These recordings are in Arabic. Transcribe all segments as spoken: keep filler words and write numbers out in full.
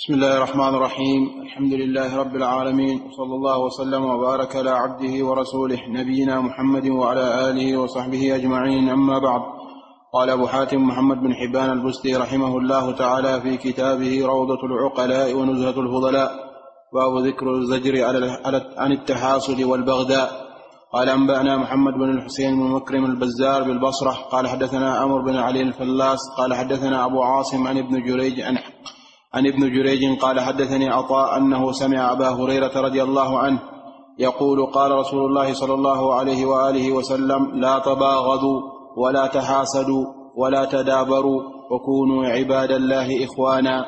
بسم الله الرحمن الرحيم. الحمد لله رب العالمين، وصلى الله وسلم وبارك على عبده ورسوله نبينا محمد وعلى آله وصحبه أجمعين، أما بعد. قال أبو حاتم محمد بن حبان البستي رحمه الله تعالى في كتابه روضة العقلاء ونزهة الفضلاء، باب ذكر الزجر عن التحاسد والبغداء. قال أنبأنا محمد بن الحسين بن مكرم البزار بالبصرة قال حدثنا عمرو بن علي الفلاس قال حدثنا أبو عاصم عن ابن جريج عن عن ابن جريج قال حدثني عطاء أنه سمع أبا هريرة رضي الله عنه يقول قال رسول الله صلى الله عليه وآله وسلم: لا تباغضوا ولا تحاسدوا ولا تدابروا وكونوا عباد الله إخوانا.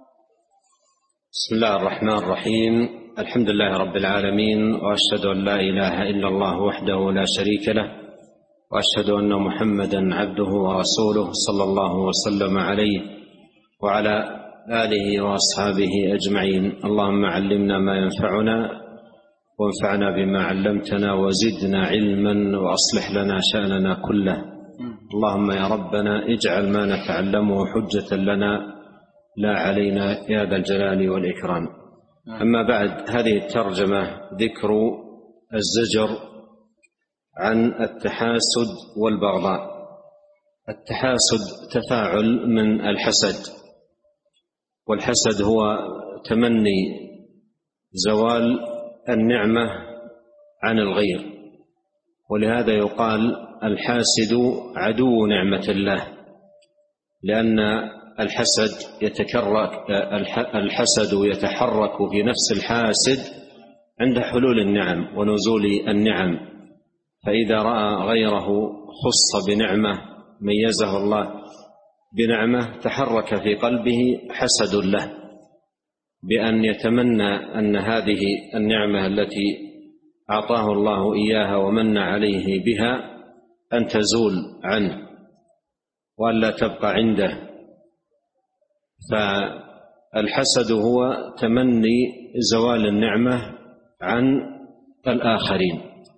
بسم الله الرحمن الرحيم. الحمد لله رب العالمين، وأشهد أن لا إله إلا الله وحده لا شريك له، وأشهد أن محمدا عبده ورسوله صلى الله وسلم عليه وعلى آله وأصحابه أجمعين. اللهم علمنا ما ينفعنا وانفعنا بما علمتنا وزدنا علما وأصلح لنا شأننا كله. اللهم يا ربنا اجعل ما نتعلمه حجة لنا لا علينا يا ذا الجلال والإكرام. أما بعد، هذه الترجمة ذكر الزجر عن التحاسد والبغضاء. التحاسد تفاعل من الحسد، والحسد هو تمني زوال النعمة عن الغير، ولهذا يقال الحاسد عدو نعمة الله، لأن الحسد يتكرك الحسد يتحرك في نفس الحاسد عند حلول النعم ونزول النعم، فإذا رأى غيره خص بنعمة ميزه الله بنعمة تحرك في قلبه حسد له، بأن يتمنى أن هذه النعمة التي أعطاه الله إياها ومن عليه بها أن تزول عنه وألا تبقى عنده. فالحسد هو تمني زوال النعمة عن الآخرين.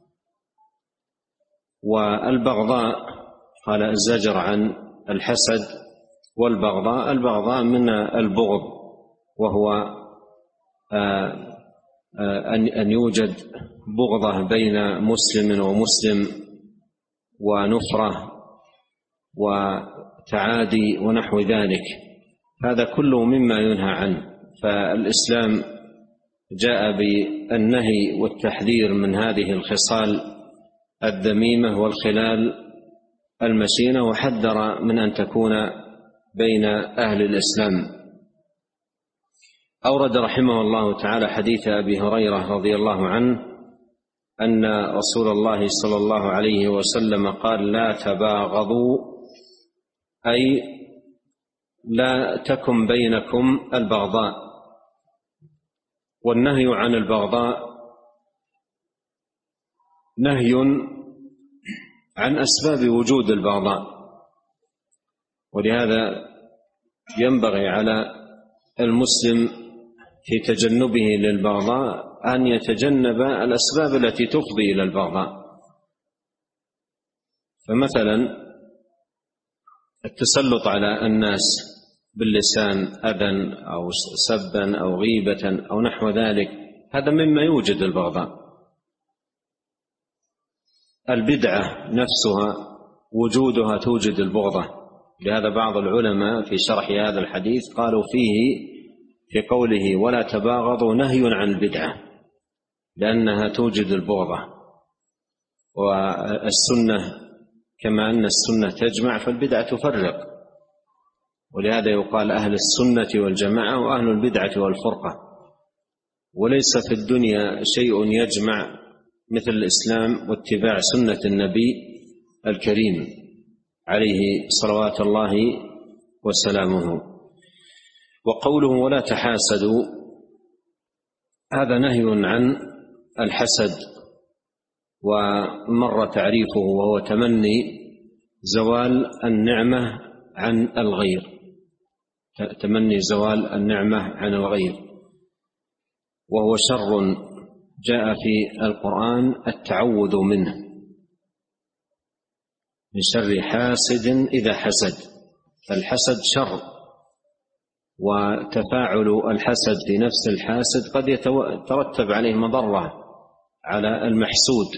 والبغضاء قال الزجر عن الحسد والبغضاء. البغضاء من البغض، وهو أن يوجد بغضة بين مسلم ومسلم ونفرة وتعادي ونحو ذلك، هذا كله مما ينهى عنه. فالإسلام جاء بالنهي والتحذير من هذه الخصال الذميمة والخلال المشينة، وحذر من أن تكون بين أهل الإسلام. أورد رحمه الله تعالى حديث أبي هريرة رضي الله عنه أن رسول الله صلى الله عليه وسلم قال: لا تباغضوا، أي لا تكن بينكم البغضاء. والنهي عن البغضاء نهي عن أسباب وجود البغضاء، ولهذا ينبغي على المسلم في تجنبه للبغضاء أن يتجنب الأسباب التي تفضي إلى البغضاء. فمثلا التسلط على الناس باللسان أذى أو سبا أو غيبة أو نحو ذلك، هذا مما يوجد البغضاء. البدعة نفسها وجودها توجد البغضة، لهذا بعض العلماء في شرح هذا الحديث قالوا فيه في قوله ولا تباغضوا نهي عن البدعة، لأنها توجد البغضة. والسنة كما أن السنة تجمع فالبدعة تفرق، ولهذا يقال أهل السنة والجماعة وأهل البدعة والفرقة. وليس في الدنيا شيء يجمع مثل الإسلام واتباع سنة النبي الكريم عليه صلوات الله وسلامه. وقوله ولا تحاسدوا، هذا نهي عن الحسد، ومر تعريفه وهو تمني زوال النعمة عن الغير، تمني زوال النعمة عن الغير، وهو شر جاء في القرآن التعوذ منه، من شر حاسد إذا حسد. فالحسد شر وتفاعل الحسد في نفس الحاسد قد يترتب عليه مضرة على المحسود،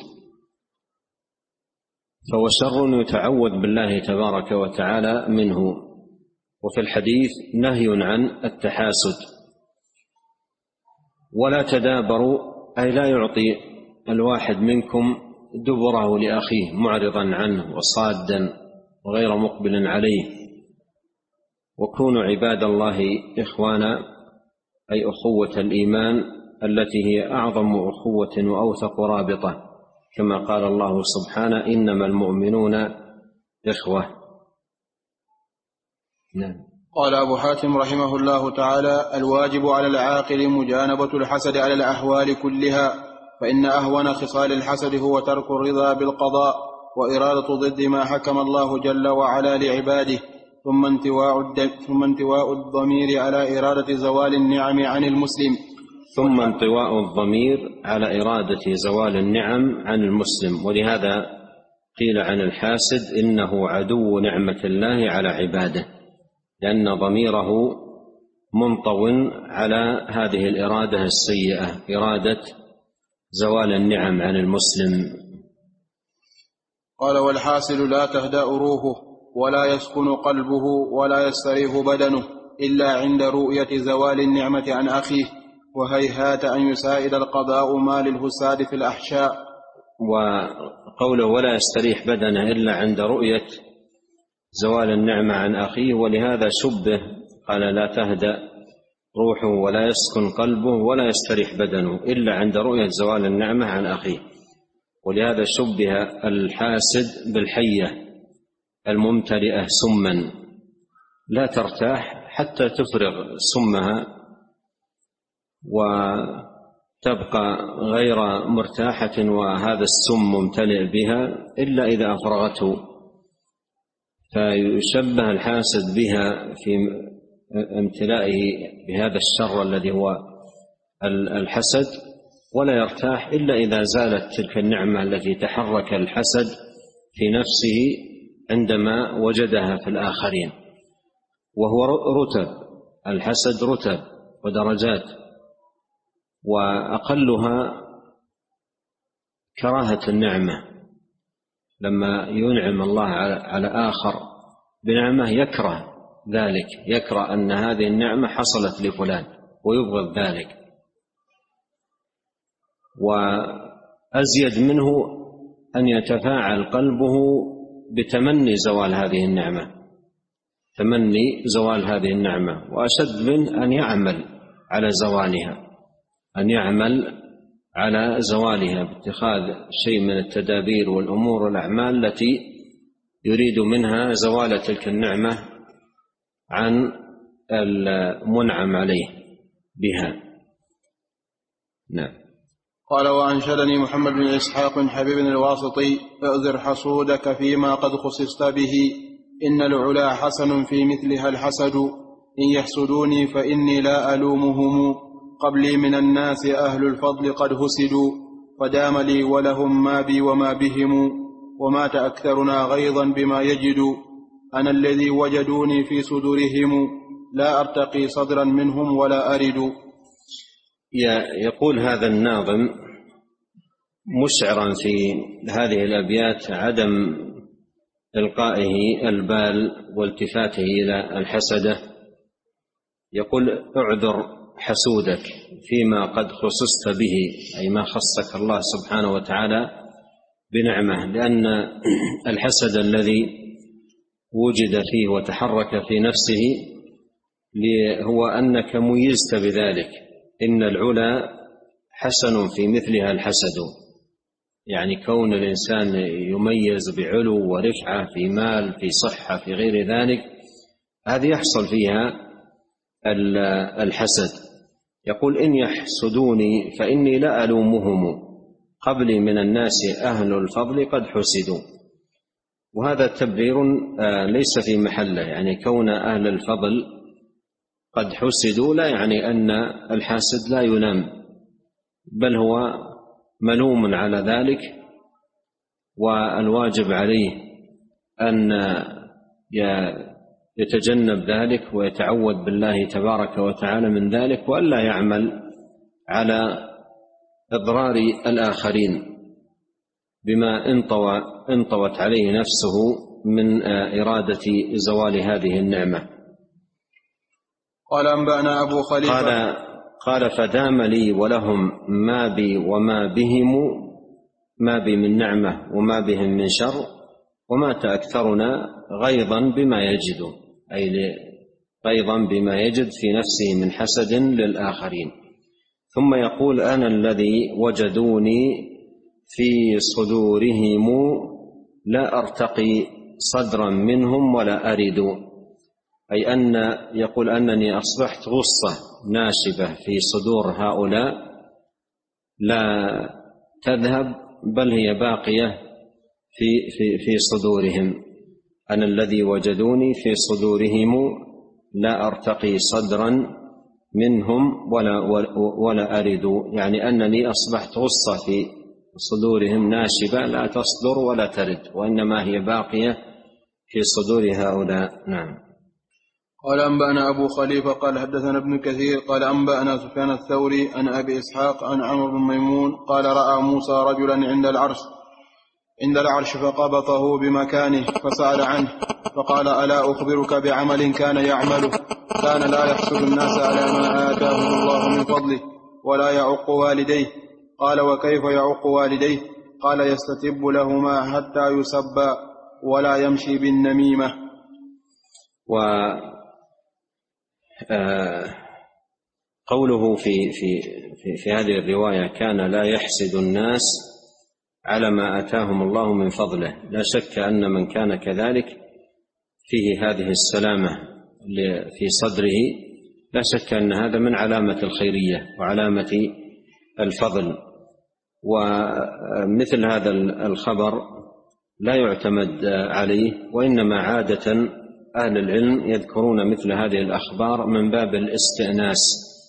فهو شر يتعوذ بالله تبارك وتعالى منه. وفي الحديث نهي عن التحاسد. ولا تدابروا، أي لا يعطي الواحد منكم دبره لأخيه معرضا عنه وصادا وغير مقبل عليه. وكونوا عباد الله إخوانا، أي أخوة الإيمان التي هي أعظم أخوة وأوثق رابطة، كما قال الله سبحانه: إنما المؤمنون إخوة. نعم. قال أبو حاتم رحمه الله تعالى: الواجب على العاقل مجانبة الحسد على الأحوال كلها، فإن أهون خصال الحسد هو ترك الرضا بالقضاء وإرادة ضد ما حكم الله جل وعلا لعباده، ثم انتواء, ثم انتواء الضمير على إرادة زوال النعم عن المسلم ثم انطواء الضمير على إرادة زوال النعم عن المسلم. ولهذا قيل عن الحاسد إنه عدو نعمة الله على عباده، لأن ضميره منطو على هذه الإرادة السيئة، إرادة زوال النعم عن المسلم. قال: والحاسد لا تهدأ روحه ولا يسكن قلبه ولا يستريح بدنه إلا عند رؤية زوال النعمة عن أخيه، وهيهات أن يساعد القضاء ما للفساد في الأحشاء. وقوله ولا يستريح بدنه إلا عند رؤية زوال النعمة عن أخيه، ولهذا شبه، قال: لا تهدأ روحه ولا يسكن قلبه ولا يستريح بدنه إلا عند رؤية زوال النعمة عن أخيه. ولهذا شبه الحاسد بالحية الممتلئة سما لا ترتاح حتى تفرغ سمها وتبقى غير مرتاحة وهذا السم ممتلئ بها إلا إذا أفرغته. فيشبه الحاسد بها في امتلائه بهذا الشر الذي هو الحسد، ولا يرتاح إلا إذا زالت تلك النعمة التي تحرك الحسد في نفسه عندما وجدها في الآخرين. وهو رتب، الحسد رتب ودرجات، وأقلها كراهة النعمة. لما ينعم الله على آخر بنعمة يكره ذلك، يكره أن هذه النعمة حصلت لفلان ويبغض ذلك. وأزيد منه أن يتفاعل قلبه بتمني زوال هذه النعمة، تمني زوال هذه النعمة، وأشد من أن يعمل على زوالها، أن يعمل على زوالها باتخاذ شيء من التدابير والأمور والأعمال التي يريد منها زوال تلك النعمة عن المنعم عليه بها. نعم. قال: وأنشدني محمد بن إسحاق حبيب الواسطي: اعذر حسودك فيما قد خصصت به، إن العلا حسن في مثلها الحسد، إن يحسدوني فإني لا ألومهم، قبلي من الناس أهل الفضل قد هسدوا، فدام لي ولهم ما بي وما بهم، ومات أكثرنا غيظا بما يجدوا، أنا الذي وجدوني في صدورهم، لا أرتقي صدرا منهم ولا أرد. يقول هذا الناظم مشعرا في هذه الأبيات عدم إلقائه البال والتفاته إلى الحسدة. يقول: اعذر حسودك فيما قد خصصت به، أي ما خصك الله سبحانه وتعالى بنعمة، لأن الحسد الذي وجد فيه وتحرك في نفسه هو أنك ميزت بذلك. إن العلا حسن في مثلها الحسد، يعني كون الإنسان يميز بعلو ورفعة في مال، في صحة، في غير ذلك، هذه يحصل فيها الحسد. يقول: إن يحسدوني فإني لا ألومهم، قبلي من الناس أهل الفضل قد حسدوا. وهذا التبرير ليس في محله، يعني كون أهل الفضل قد حسدوا لا يعني أن الحاسد لا يلام، بل هو ملوم على ذلك، والواجب عليه أن يتجنب ذلك ويتعوذ بالله تبارك وتعالى من ذلك، وألا يعمل على إضرار الآخرين بما انطوى انطوت عليه نفسه من إرادة زوال هذه النعمة. قال أنبأنا أبو خليفة قال, قال فدام لي ولهم ما بي وما بهم، ما بي من نعمة وما بهم من شر، ومات أكثرنا غيظا بما يجد، أي غيظا بما يجد في نفسه من حسد للآخرين. ثم يقول أنا الذي وجدوني في صدورهم لا أرتقي صدرا منهم ولا أرد، أي أن يقول أنني أصبحت غصة ناشبة في صدور هؤلاء لا تذهب بل هي باقية في, في, في صدورهم. أنا الذي وجدوني في صدورهم لا أرتقي صدرا منهم ولا, ولا أرد، يعني أنني أصبحت غصة في صدورهم ناشبة لا تصدر ولا ترد، وإنما هي باقية في صدور هؤلاء. نعم. قال أنبأنا أبو خليفة قال حدثنا ابن كثير قال أنبأنا سفيان الثوري عن أبي إسحاق عن عمرو بن ميمون قال رأى موسى رجلا عند العرش عند العرش فقبضه بمكانه فسأل عنه فقال ألا أخبرك بعمل كان يعمله كان لا يحسد الناس على ما آتاهم الله من فضله ولا يعق والديه؟ قال وكيف يعق والديه؟ قال يستتب لهما حتى يسبا ولا يمشي بالنميمة. و قوله في, في, في, في هذه الرواية كان لا يحسد الناس على ما آتاهم الله من فضله، لا شك أن من كان كذلك فيه هذه السلامة في صدره، لا شك أن هذا من علامة الخيرية وعلامة الفضل. ومثل هذا الخبر لا يعتمد عليه، وإنما عادة أهل العلم يذكرون مثل هذه الأخبار من باب الاستئناس،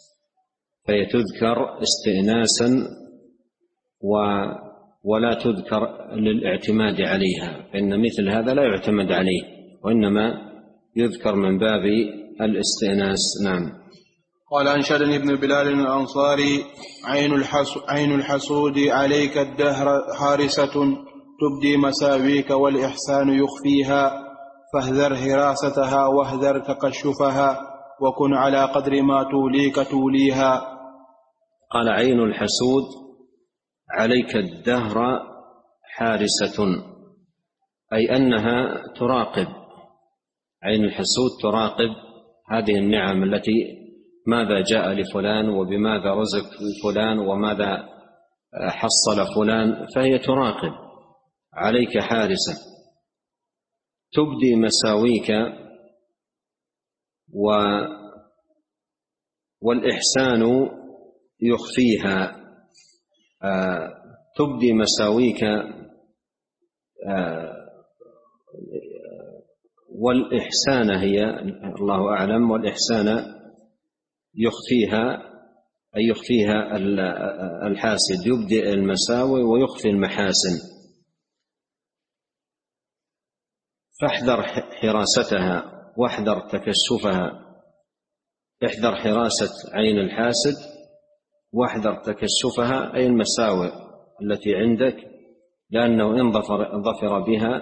فيتذكر استئناسا و ولا تذكر للاعتماد عليها، فإن مثل هذا لا يعتمد عليه وإنما يذكر من باب الاستئناس. نعم. قال أنشدني ابن بلال الأنصاري عين, عين الحسود عليك الدهر حارسة تبدي مساويك والإحسان يخفيها فاهذر هراستها واهذر تقشفها وكن على قدر ما توليك توليها. قال عين الحسود عليك الدهر حارسة، أي أنها تراقب، عين الحسود تراقب هذه النعم التي ماذا جاء لفلان وبماذا رزق فلان وماذا حصل فلان، فهي تراقب عليك حارسة تبدي مساويك و والإحسان يخفيها. آه تبدي مساويك آه والإحسان هي الله أعلم، والإحسان يخفيها أي يخفيها الحاسد، يبدئ المساوي ويخفي المحاسن. فاحذر حراستها واحذر تكشفها، احذر حراسة عين الحاسد واحذر تكشفها أي المساوئ التي عندك، لأنه إن ظفر, ظفر بها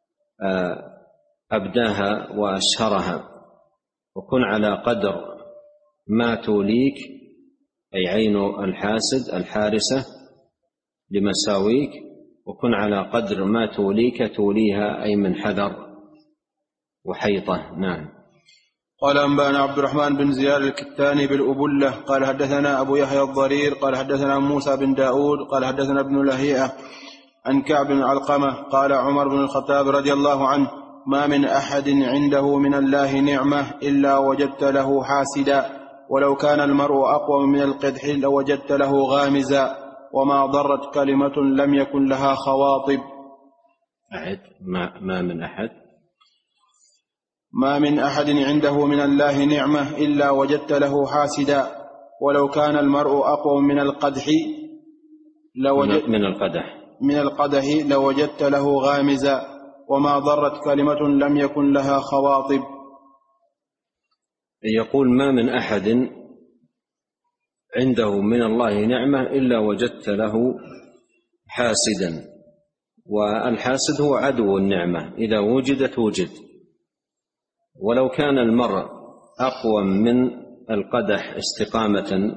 أبداها وأشهرها. وكن على قدر ما توليك أي عين الحاسد الحارسة لمساويك، وكن على قدر ما توليك توليها أي من حذر وحيطة. نعم. قال أنبأنا عبد الرحمن بن زياد الكتاني بالأبلة قال حدثنا أبو يحيى الضرير قال حدثنا موسى بن داود قال حدثنا ابن لهيئة عن كعب بن علقمة قال عمر بن الخطاب رضي الله عنه ما من أحد عنده من الله نعمة إلا وجدت له حاسدا، ولو كان المرء أقوى من القدح لوجدت له غامزا، وما ضرت كلمة لم يكن لها خواطب. أحد ما, ما من أحد ما من أحد عنده من الله نعمة إلا وجدت له حاسدا، ولو كان المرء أقوى من القدح لوجدت من القدح من القدح لوجدت له غامزا، وما ضرت كلمة لم يكن لها خواطب. يقول: ما من أحد عنده من الله نعمة إلا وجدت له حاسدا، والحاسد هو عدو النعمة، إذا وجدت وجد. ولو كان المرء أقوى من القدح استقامة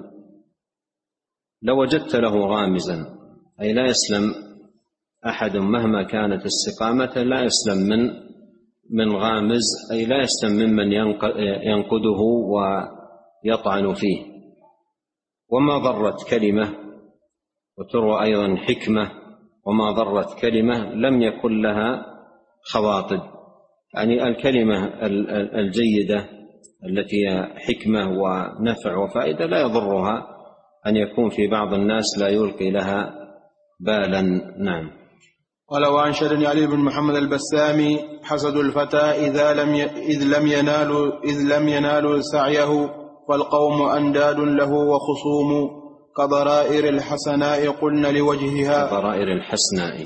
لوجدت له غامزا، أي لا يسلم أحد مهما كانت استقامته، لا يسلم من من غامز، أي لا يسلم ممن ينقده ويطعن فيه. وما ضرت كلمة، وتروى أيضا حكمة: وما ضرت كلمة لم يكن لها خواطب، يعني الكلمة الجيدة التي هي حكمة ونفع وفائدة لا يضرها أن يكون في بعض الناس لا يلقي لها بالا. نعم. ولو أنشدني علي بن محمد البسامي: حسد الفتى إذا لم ي... إذ لم ينالوا إذ لم ينالوا سعيه، فالقوم أنداد له وخصوم، كضرائر الحسناء قلن لوجهها كضرائر الحسناء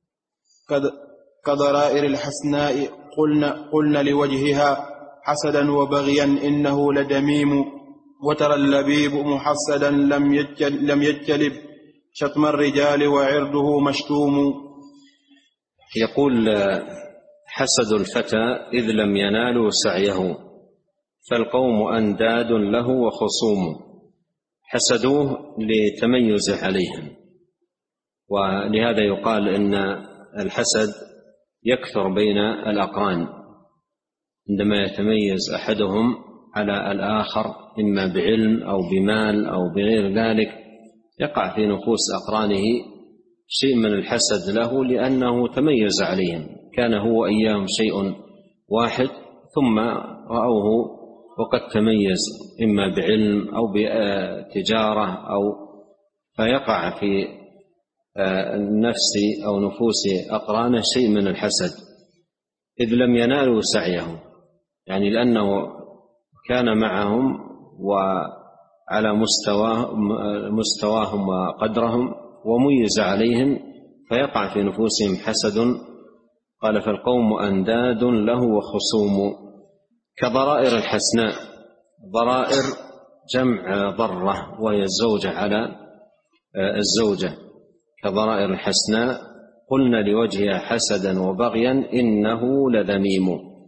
كضرائر الحسناء قلن, قلن لوجهها حسدا وبغيا إنه لدميم، وترى اللبيب محسدا لم يجل لم يجلب شتم الرجال وعرضه مشتوم. يقول: حسد الفتى إذ لم ينالوا سعيه، فالقوم أنداد له وخصوم. حسدوه لتميز عليهم، ولهذا يقال إن الحسد يكثر بين الأقران، عندما يتميز أحدهم على الآخر إما بعلم أو بمال أو بغير ذلك، يقع في نفوس أقرانه شيء من الحسد له، لأنه تميز عليهم، كان هو إياهم شيء واحد ثم رأوه وقد تميز إما بعلم أو بتجارة، أو فيقع في النفس أو نفوس أقرانه شيء من الحسد، إذ لم ينالوا سعيه، يعني لأنه كان معهم وعلى مستواهم وقدرهم وميز عليهم، فيقع في نفوسهم حسد. قال: فالقوم أنداد له وخصوم. كضرائر الحسناء، ضرائر جمع ضرة وهي الزوجة على الزوجة، كضرائر الحسناء قلنا لوجهها حسدا وبغيا إنه لذميم.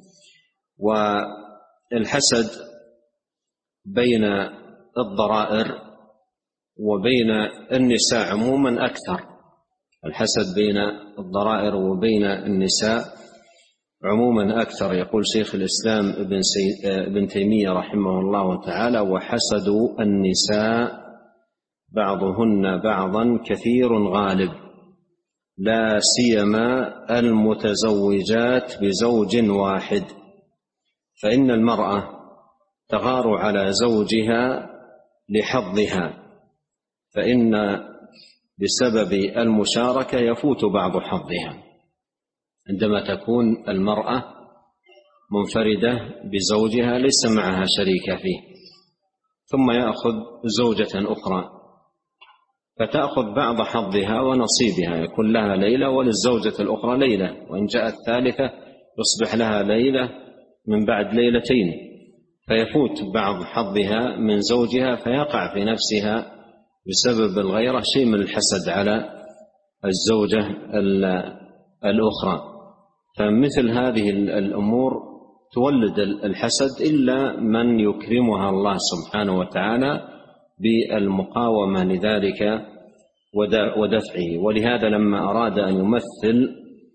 والحسد بين الضرائر وبين النساء عموما أكثر، الحسد بين الضرائر وبين النساء عموما أكثر. يقول شيخ الإسلام ابن, سي... ابن تيمية رحمه الله تعالى: وحسدوا النساء بعضهن بعضا كثير غالب، لا سيما المتزوجات بزوج واحد، فإن المرأة تغار على زوجها لحظها، فإن بسبب المشاركة يفوت بعض حظها. عندما تكون المرأة منفردة بزوجها ليس معها شريك فيه، ثم يأخذ زوجة أخرى فتأخذ بعض حظها ونصيبها، يكون لها ليلة وللزوجة الأخرى ليلة، وإن جاءت ثالثة يصبح لها ليلة من بعد ليلتين، فيفوت بعض حظها من زوجها، فيقع في نفسها بسبب الغيرة شيء من الحسد على الزوجة الأخرى. فمثل هذه الأمور تولد الحسد، إلا من يكرمها الله سبحانه وتعالى بالمقاومة لذلك ودفعه. ولهذا لما أراد أن يمثل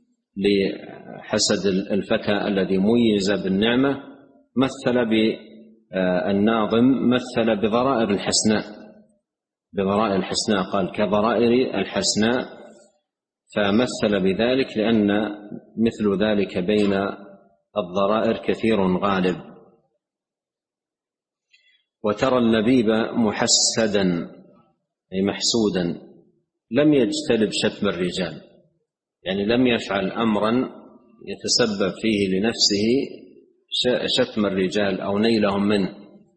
لحسد الفتى الذي ميز بالنعمة، مثل بالناظم مثل بضرائر الحسناء، بضرائر الحسناء قال: كضرائر الحسناء، فمثل بذلك لأن مثل ذلك بين الضرائر كثير غالب. وترى اللبيب محسدا أي محسودا لم يجتلب شتم الرجال، يعني لم يفعل أمرا يتسبب فيه لنفسه شتم الرجال أو نيلهم منه،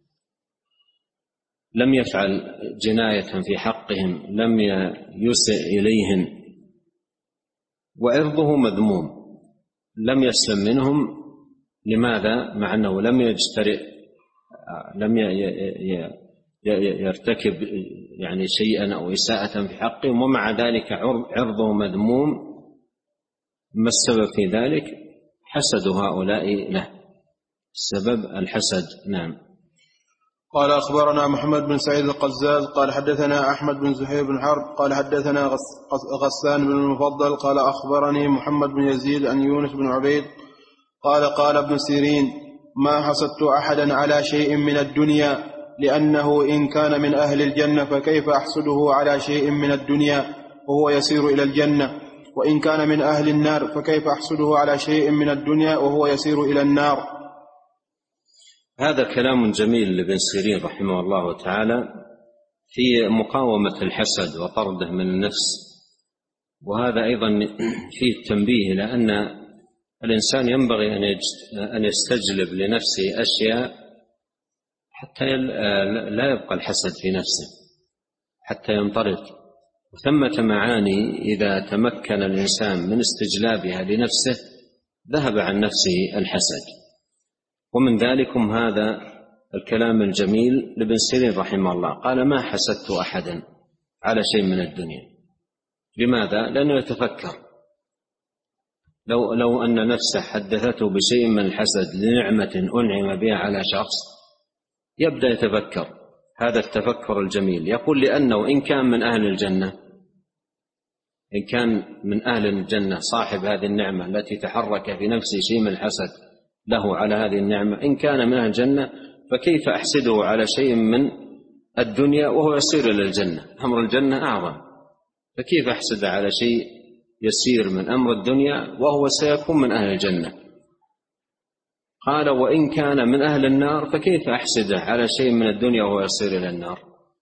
لم يفعل جناية في حقهم، لم يسئ إليهم، وعرضه مذموم، لم يسلم منهم. لماذا؟ مع أنه لم يجترئ لم يرتكب يعني شيئا أو إساءة في حقهم، ومع ذلك عرضه مذموم، ما السبب في ذلك؟ حسد هؤلاء له، السبب الحسد. نعم. قال أخبرنا محمد بن سعيد القزاز قال حدثنا أحمد بن زهير بن حرب قال حدثنا غسان بن المفضل قال أخبرني محمد بن يزيد عن يونس بن عبيد قال قال ابن سيرين: ما حسدت أحدا على شيء من الدنيا، لأنه إن كان من أهل الجنة فكيف أحسده على شيء من الدنيا وهو يسير إلى الجنة، وإن كان من أهل النار فكيف أحسده على شيء من الدنيا وهو يسير إلى النار. هذا كلام جميل لابن سيرين رحمه الله تعالى في مقاومة الحسد وطرده من النفس، وهذا أيضا فيه التنبيه إلى أن الإنسان ينبغي أن يستجلب لنفسه أشياء حتى لا يبقى الحسد في نفسه، حتى ينطرد. وثمة معاني إذا تمكن الإنسان من استجلابها لنفسه ذهب عن نفسه الحسد، ومن ذلكم هذا الكلام الجميل لابن سيرين رحمه الله. قال: ما حسدت أحدا على شيء من الدنيا. لماذا؟ لأنه يتفكر، لو, لو أن نفسه حدثته بشيء من الحسد لنعمة أنعم بها على شخص يبدأ يتفكر هذا التفكر الجميل. يقول: لأنه إن كان من أهل الجنة، إن كان من أهل الجنة صاحب هذه النعمة التي تحرك في نفسه شيء من الحسد له على هذه النعمة، إن كان من أهل الجنة فكيف أحسده على شيء من الدنيا وهو يسير إلى الجنة؟ أمر الجنة أعظم، فكيف أحسد على شيء يسير من أمر الدنيا وهو سيكون من أهل الجنة؟ قال: وإن كان من أهل النار فكيف أحسده على شيء من الدنيا وهو يسير إلى النار؟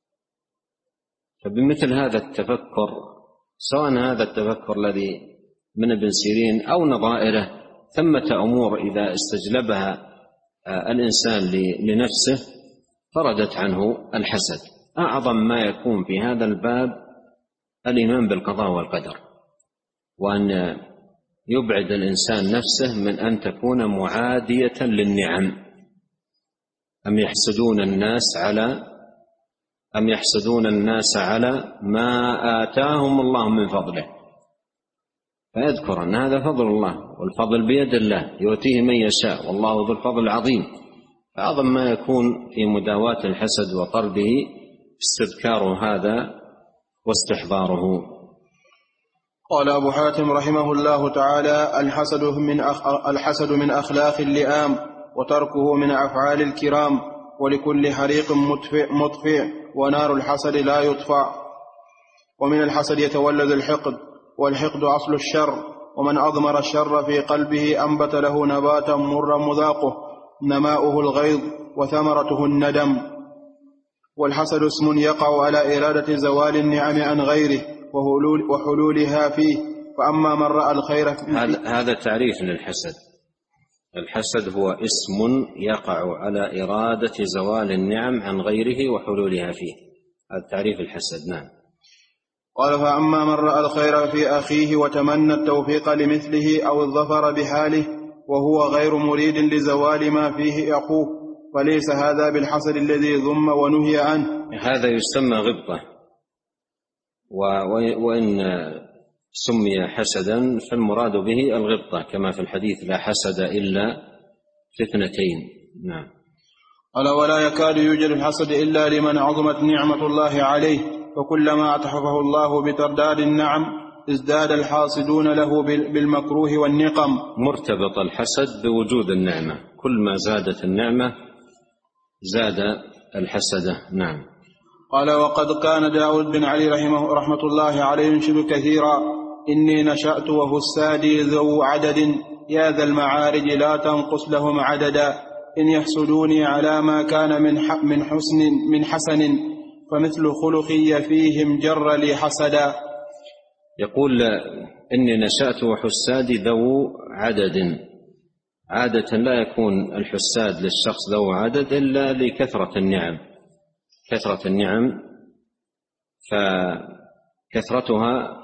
فبمثل هذا التفكر، سواء هذا التفكر الذي من ابن سيرين أو نظائره، ثمة أمور إذا استجلبها الإنسان لنفسه طردت عنه الحسد. أعظم ما يكون في هذا الباب الإيمان بالقضاء والقدر، وأن يبعد الإنسان نفسه من أن تكون معادية للنعم. أم يحسدون الناس على أم يحسدون الناس على ما آتاهم الله من فضله، فيذكر أن هذا فضل الله، والفضل بيد الله يؤتيه من يشاء، والله ذو الفضل العظيم. فأعظم ما يكون في مداواة الحسد وطرده استذكار هذا واستحضاره. قال أبو حاتم رحمه الله تعالى: الحسد من, أخ... الحسد من أخلاق اللئام، وتركه من أفعال الكرام، ولكل حريق مطفئ, مطفئ ونار الحسد لا يطفأ. ومن الحسد يتولد الحقد، والحقد أصل الشر، ومن أضمر الشر في قلبه أنبت له نباتا مرا مذاقه، نماؤه الغيظ وثمرته الندم. والحسد اسم يقع على إرادة زوال النعم عن غيره وحلولها فيه، فأما من رأى الخير هذا, هذا تعريف للحسد. الحسد هو اسم يقع على إرادة زوال النعم عن غيره وحلولها فيه، هذا تعريف الحسد. نعم. قال: فأما من رأى الخير في أخيه وتمنى التوفيق لمثله أو الظفر بحاله وهو غير مريد لزوال ما فيه أخوه، فليس هذا بالحسد الذي ذم ونهي عنه. هذا يسمى غبطة، وإن سمي حسدا فالمراد به الغبطة، كما في الحديث: لا حسد إلا في اثنتين. نعم. قال: ولا يكاد يوجد الحسد إلا لمن عظمت نعمة الله عليه، فكلما أتحفه الله بترداد النعم ازداد الحاسدون له بالمكروه والنقم. مرتبط الحسد بوجود النعمة، كل ما زادت النعمة زاد الحسد. نعم. قال: وقد كان داود بن علي رحمه رحمة الله عليه ينشد كثيرا: إني نشأت وهسادي ذو عدد، يا ذا المعارج لا تنقص لهم عددا، إن يحسدوني على ما كان من من حسن من حسن، فمثل خلقي فيهم جر لي حسدا. يقول: إني نشأت وحسادي ذو عدد. عادة لا يكون الحساد للشخص ذو عدد إلا لكثرة النعم، كثرة النعم، فكثرتها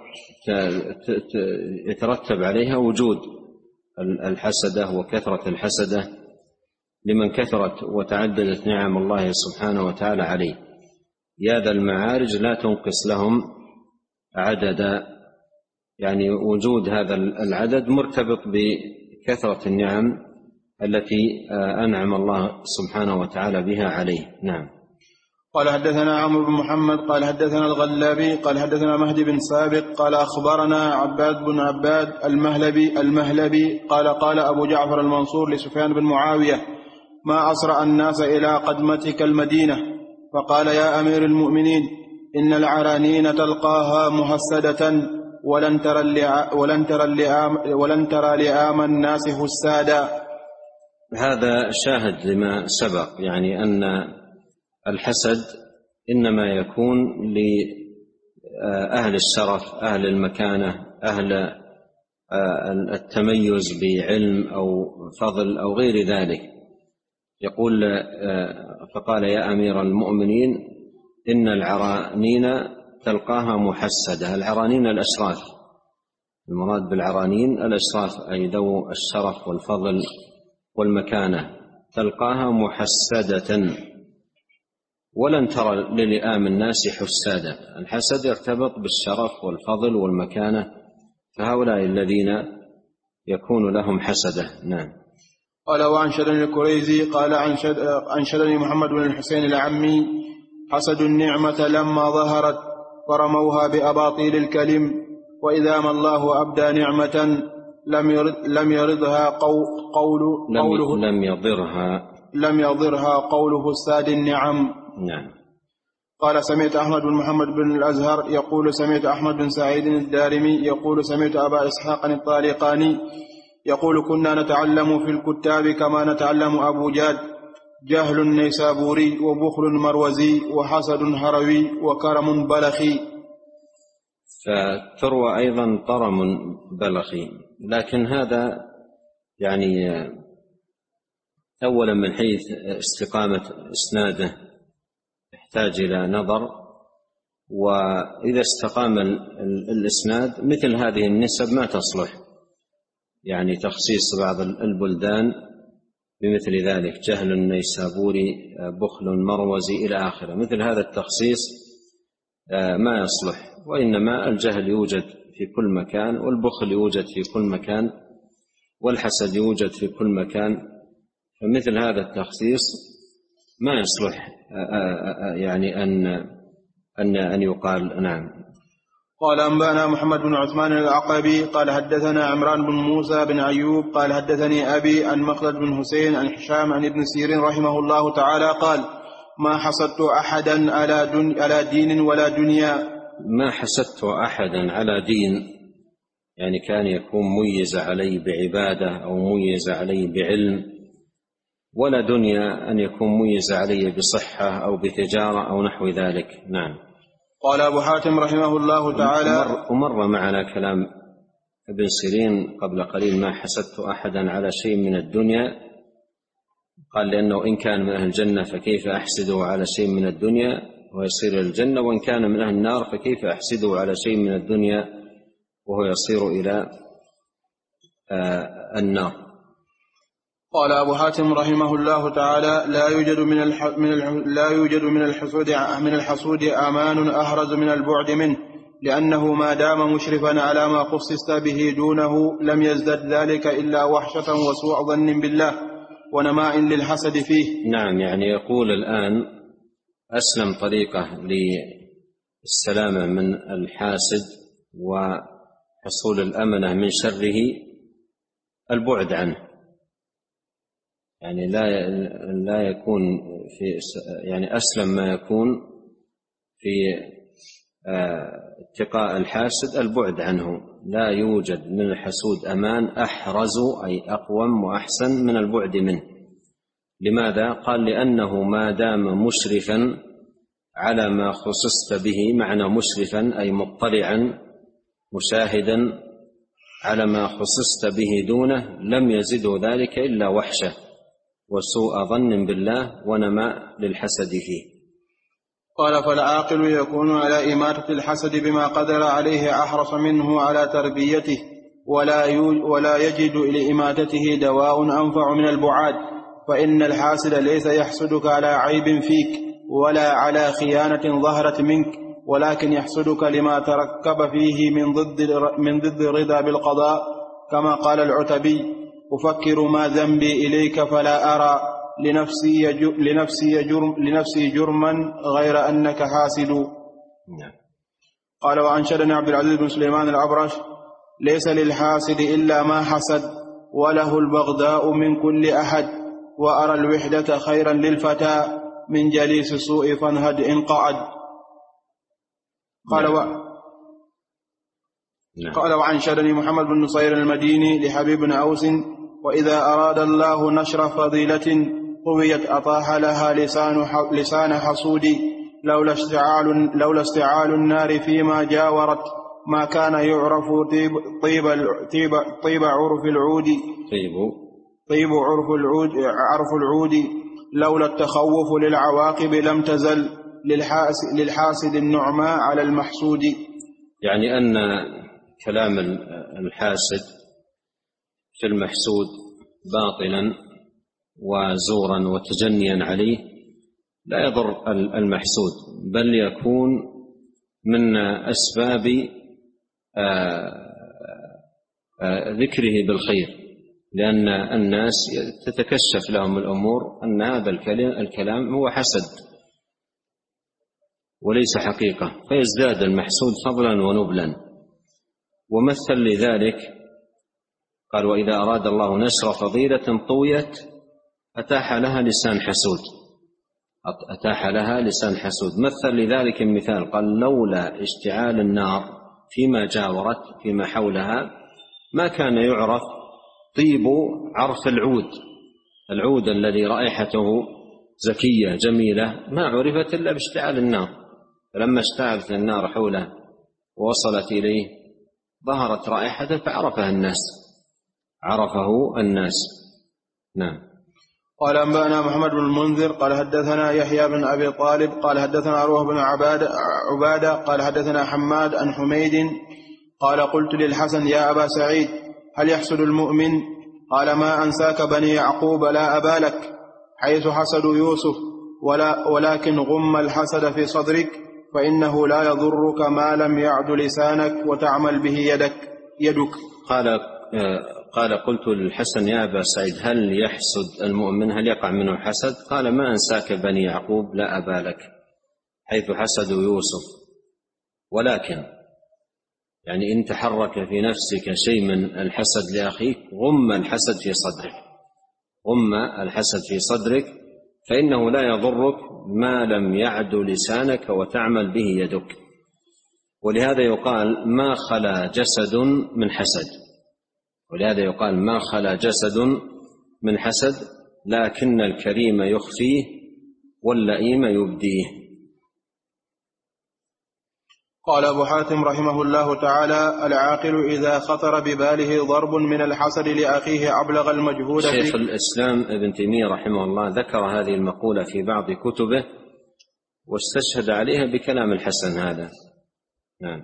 يترتب عليها وجود الحسدة وكثرة الحسدة، لمن كثرت وتعددت نعم الله سبحانه وتعالى عليه. يا ذا المعارج لا تنقص لهم عددا، يعني وجود هذا العدد مرتبط بكثرة النعم التي أنعم الله سبحانه وتعالى بها عليه. نعم. قال حدثنا عمرو بن محمد قال حدثنا الغلابي قال حدثنا مهدي بن سابق قال أخبرنا عباد بن عباد المهلبي المهلبي قال قال أبو جعفر المنصور لسفيان بن معاوية: ما أسرع الناس إلى قدمتك المدينة؟ فقال: يا أمير المؤمنين، إن العرانين تلقاها مهسدة ولن ترى ولن ترى ولن ترى لئام الناس فسادا. هذا شاهد لما سبق، يعني أن الحسد إنما يكون لأهل الشرف، أهل المكانة، أهل التميز بعلم أو فضل أو غير ذلك. يقول: فقال: يا أمير المؤمنين، إن العرانين تلقاها محسدة. العرانين الأشراف، المراد بالعرانين الأشراف، أي ذو الشرف والفضل والمكانة، تلقاها محسدة ولن ترى للئام الناس حسادا. الحسد يرتبط بالشرف والفضل والمكانة، فهؤلاء الذين يكون لهم حسدة. نعم. قال: وأنشدني الكريزي قال أنشدني محمد بن الحسين العمي: حسد النعمة لما ظهرت فرموها بأباطيل الكلم، وإذا ما الله أبدى نعمة لم يرد لم يردها قول قوله لم يضرها لم يضرها قوله الساد النعم. نعم. قال: سمعت أحمد بن محمد بن الأزهر يقول: سمعت أحمد بن سعيد الدارمي يقول: سمعت أبا إسحاق الطالقاني يقول: كنا نتعلم في الكتاب كما نتعلم أبو جاد، جهل النيسابوري وبخل مروزي وحسد هروي وكرم بلخي. فتروى أيضا طرم بلخي، لكن هذا يعني أولا من حيث استقامة إسناده يحتاج إلى نظر، وإذا استقام الإسناد مثل هذه النسب ما تصلح، يعني تخصيص بعض البلدان بمثل ذلك، جهل النيسابوري، بخل مروزي إلى آخره، مثل هذا التخصيص ما يصلح، وإنما الجهل يوجد في كل مكان، والبخل يوجد في كل مكان، والحسد يوجد في كل مكان، فمثل هذا التخصيص ما يصلح يعني أن أن أن يقال. نعم. قال: أنبأنا محمد بن عثمان العقبي قال حدثنا عمران بن موسى بن أيوب قال حدثني أبي عن مخلد بن حسين عن هشام عن ابن سيرين رحمه الله تعالى قال: ما حسدت أحدا على, دن على دين ولا دنيا. ما حسدت أحدا على دين، يعني كان يكون ميز علي بعبادة أو ميز علي بعلم، ولا دنيا أن يكون ميز علي بصحة أو بتجارة أو نحو ذلك. نعم. قال أبو حاتم رحمه الله تعالى: ومر معنا كلام ابن سيرين قبل قليل: ما حسدت أحدا على شيء من الدنيا، قال لأنه إن كان من أهل الجنة فكيف أحسده على شيء من الدنيا ويصير إلى الجنة، وإن كان من أهل النار فكيف أحسده على شيء من الدنيا وهو يصير إلى آه النار. قال أبو حاتم رحمه الله تعالى: لا يوجد من الح... من الح... لا يوجد من الحسود من الحسود أمان أحرز من البعد منه، لأنه ما دام مشرفا على ما خصصت به دونه لم يزدد ذلك إلا وحشة وسوء ظن بالله ونماء للحسد فيه. نعم، يعني يقول الآن أسلم طريقة للسلامة من الحاسد وحصول الأمنة من شره البعد عنه، يعني لا لا يكون في يعني أسلم ما يكون في اتقاء الحاسد البعد عنه. لا يوجد من الحسود أمان أحرز أي أقوم وأحسن من البعد منه. لماذا؟ قال: لأنه ما دام مشرفا على ما خصصت به، معنى مشرفا أي مطلعا مشاهدا على ما خصصت به دونه، لم يزده ذلك إلا وحشة وسوء ظن بالله ونماء للحسد فيه. قال: فالعاقل يكون على إماتة الحسد بما قدر عليه أحرص منه على تربيته، ولا ولا يجد لإماتته دواء أنفع من البعاد، فإن الحاسد ليس يحسدك على عيب فيك ولا على خيانة ظهرت منك، ولكن يحسدك لما تركب فيه من ضد من ضد الرضا بالقضاء، كما قال العتبي: أفكر ما ذنبي إليك فلا أرى لنفسي لنفسي جرم لنفسي جرما غير أنك حاسد. قال: وأنشدني عبد العزيز بن سليمان العبرش: ليس للحاسد إلا ما حسد، وله البغضاء من كل أحد، وأرى الوحدة خيرا للفتى من جليس السوء فانهد إن قعد. قال: و... قال: وأنشدني محمد بن نصير المديني لحبيب بن أوس: وإذا أراد الله نشر فضيلة طويت أطاح لها لسان, ح... لسان حسود، لولا اشتعال, لولا استعال النار فيما جاورت، ما كان يعرف طيب, طيب, طيب, طيب عرف العود طيب, طيب عرف العود عرف العود لولا التخوف للعواقب لم تزل للحاسد, للحاسد النعماء على المحسود. يعني أن كلام الحاسد في المحسود باطلا وزورا وتجنيا عليه لا يضر المحسود، بل يكون من أسباب ذكره بالخير، لأن الناس تتكشف لهم الأمور أن هذا الكلام هو حسد وليس حقيقة، فيزداد المحسود فضلا ونبلا. ومثل لذلك قال: وإذا أراد الله نشر فضيلة طويت أتاح لها لسان حسود أتاح لها لسان حسود. مثل لذلك المثال قال: لولا اشتعال النار فيما جاورت فيما حولها ما كان يعرف طيب عرف العود العود الذي رائحته زكية جميلة، ما عرفت إلا باشتعال النار، فلما اشتعلت النار حوله ووصلت إليه ظهرت رائحته فعرفها الناس عرفه الناس. نعم. قال: أنبأنا محمد بن المنذر قال حدثنا يحيى بن أبي طالب قال حدثنا روح بن عبادة, عبادة قال حدثنا حماد عن حميد قال: قلت للحسن: يا أبا سعيد، هل يحسد المؤمن؟ قال: ما أنساك بني يعقوب لا أبا لك، حيث حسدوا يوسف، ولا ولكن غم الحسد في صدرك، فإنه لا يضرك ما لم يعد لسانك وتعمل به يدك يدك. قال قال قلت للحسن: يا أبا سعيد، هل يحسد المؤمن؟ هل يقع منه حسد؟ قال: ما أنساك بني يعقوب لا أبا لك، حيث حسدوا يوسف، ولكن يعني إن تحرك في نفسك شيء من الحسد لأخيك غم الحسد في صدرك غم الحسد في صدرك فإنه لا يضرك ما لم يعد لسانك وتعمل به يدك. ولهذا يقال: ما خلا جسد من حسد ولهذا يقال ما خلا جسد من حسد، لكن الكريم يخفيه واللئيم يبديه. قال أبو حاتم رحمه الله تعالى: العاقل إذا خطر بباله ضرب من الحسد لأخيه أبلغ المجهود. شيخ الإسلام ابن تيمية رحمه الله ذكر هذه المقولة في بعض كتبه واستشهد عليها بكلام الحسن هذا. نعم.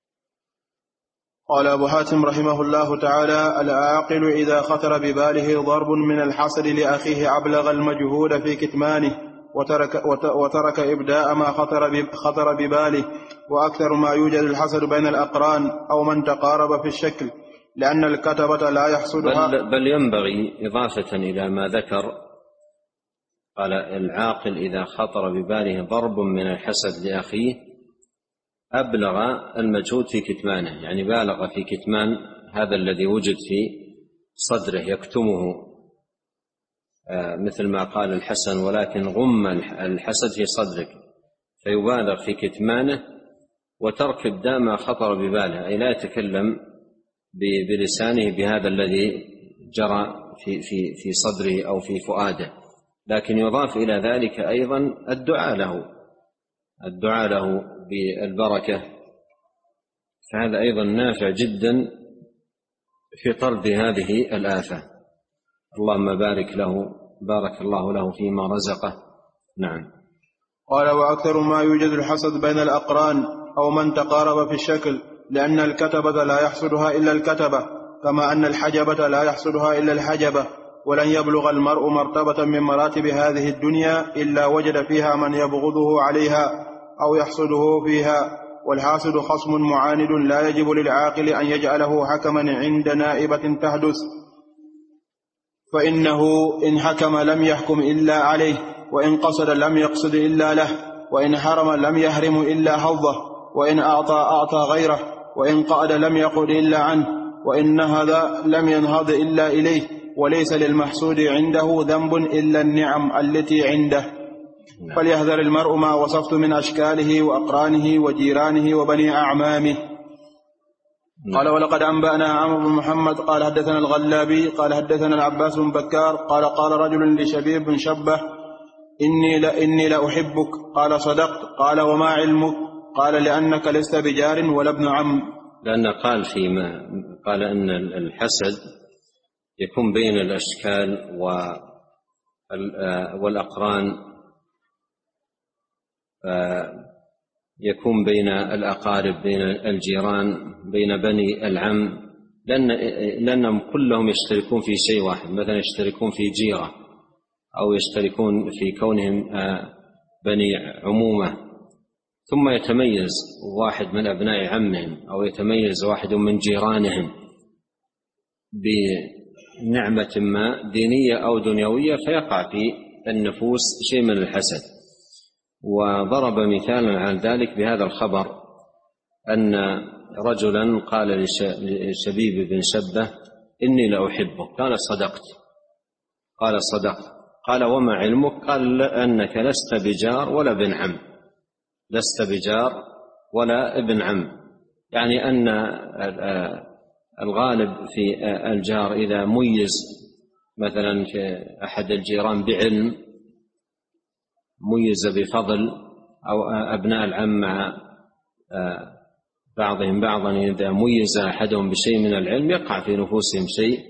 قال أبو حاتم رحمه الله تعالى: العاقل إذا خطر بباله ضرب من الحسد لأخيه أبلغ المجهود في كتمانه، وترك, وترك إبداء ما خطر, خطر بباله، وأكثر ما يوجد الحسد بين الأقران أو من تقارب في الشكل، لأن الكتبة لا يحسدها. بل, بل ينبغي إضافة إلى ما ذكر، قال: العاقل إذا خطر بباله ضرب من الحسد لأخيه أبلغ المجهود في كتمانه، يعني بالغ في كتمان هذا الذي وجد في صدره يكتمه، مثل ما قال الحسن: ولكن غم الحسد في صدرك، فيبالغ في كتمانه وترك إبداء ما خطر بباله، أي لا يتكلم بلسانه بهذا الذي جرى في, في, في صدره أو في فؤاده، لكن يضاف إلى ذلك أيضا الدعاء له الدعاء له بالبركة، فهذا أيضا نافع جدا في طرد هذه الآفة. اللهم بارك له بارك الله له فيما رزقه. نعم. قال: وأكثر ما يوجد الحسد بين الأقران أو من تقارب في الشكل، لأن الكتبة لا يحسدها إلا الكتبة، كما أن الحجبة لا يحسدها إلا الحجبة، ولن يبلغ المرء مرتبة من مراتب هذه الدنيا إلا وجد فيها من يبغضه عليها أو يحسده فيها، والحاسد خصم معاند لا يجب للعاقل أن يجعله حكما عند نائبة تحدث، فإنه إن حكم لم يحكم إلا عليه، وإن قصد لم يقصد إلا له، وإن حرم لم يحرم إلا حظه، وإن أعطى أعطى غيره، وإن قعد لم يقعد إلا عنه، وإن نهض لم ينهض إلا إليه، وليس للمحسود عنده ذنب إلا النعم التي عنده. فليحذر المرء ما وصفت من أشكاله وأقرانه وجيرانه وبني أعمامه. قال ولقد أنبأنا عمرو بن محمد قال حدثنا الغلابي قال حدثنا العباس بن بكار قال قال رجل لشبيب بن شبه إني لا إني لأحبك، قال صدقت، قال وما علمك؟ قال لأنك لست بجار ولا ابن عم. لأن قال فيما قال أن الحسد يكون بين الأشكال والأقران، يكون بين الأقارب، بين الجيران، بين بني العم، لأن لأنهم كلهم يشتركون في شيء واحد، مثلا يشتركون في جيرة أو يشتركون في كونهم بني عمومة، ثم يتميز واحد من أبناء عمهم أو يتميز واحد من جيرانهم بنعمة ما دينية أو دنيوية، فيقع في النفوس شيء من الحسد. وضرب مثالا على ذلك بهذا الخبر أن رجلا قال لشبيب بن شبه إني لأحبك، قال صدقت، قال صدقت، قال وما علمك؟ قال أنك لست بجار ولا ابن عم، لست بجار ولا ابن عم، يعني أن الغالب في الجار إذا ميز مثلا في أحد الجيران بعلم، ميز بفضل، أو أبناء العم مع بعضهم بعضا إذا ميز أحدهم بشيء من العلم يقع في نفوسهم شيء.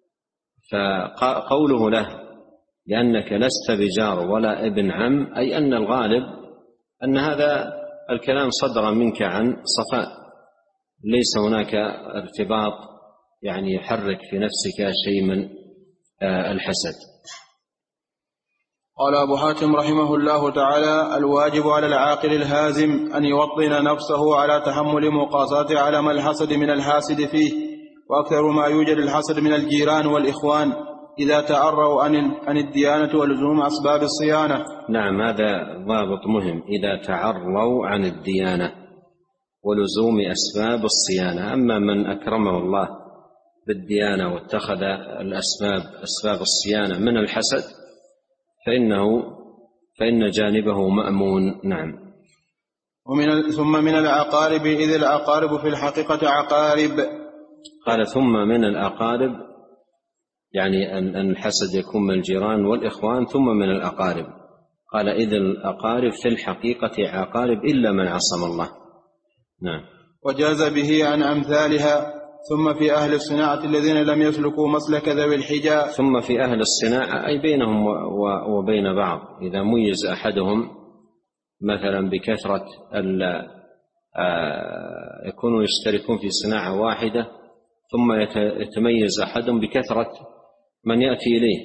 فقوله له لأنك لست بجار ولا ابن عم، أي أن الغالب أن هذا الكلام صدر منك عن صفاء، ليس هناك ارتباط يعني يحرك في نفسك شيء من الحسد. قال أبو حاتم رحمه الله تعالى: الواجب على العاقل الهازم أن يوطن نفسه على تحمل مقاساة علم الحسد من الحاسد فيه، وأكثر ما يوجد الحسد من الجيران والإخوان إذا تعروا عن الديانة ولزوم أسباب الصيانة. نعم، هذا ضابط مهم، إذا تعروا عن الديانة ولزوم أسباب الصيانة. أما من أكرمه الله بالديانة واتخذ الأسباب أسباب الصيانة من الحسد فإنه فإن جانبه مأمون. نعم. ومن ثم من الأقارب، إذ الأقارب في الحقيقة عقارب. قال ثم من الأقارب، يعني أن الحسد يكون من الجيران والإخوان، ثم من الأقارب. قال إذ الأقارب في الحقيقة عقارب إلا من عصم الله. نعم. وجاز به عن أمثالها. ثم في أهل الصناعة الذين لم يسلكوا مسلك ذوي الحجاب. ثم في أهل الصناعة أي بينهم وبين بعض، إذا ميز أحدهم مثلا بكثرة يكونوا يشتركون في صناعة واحدة، ثم يتميز أحدهم بكثرة من يأتي إليه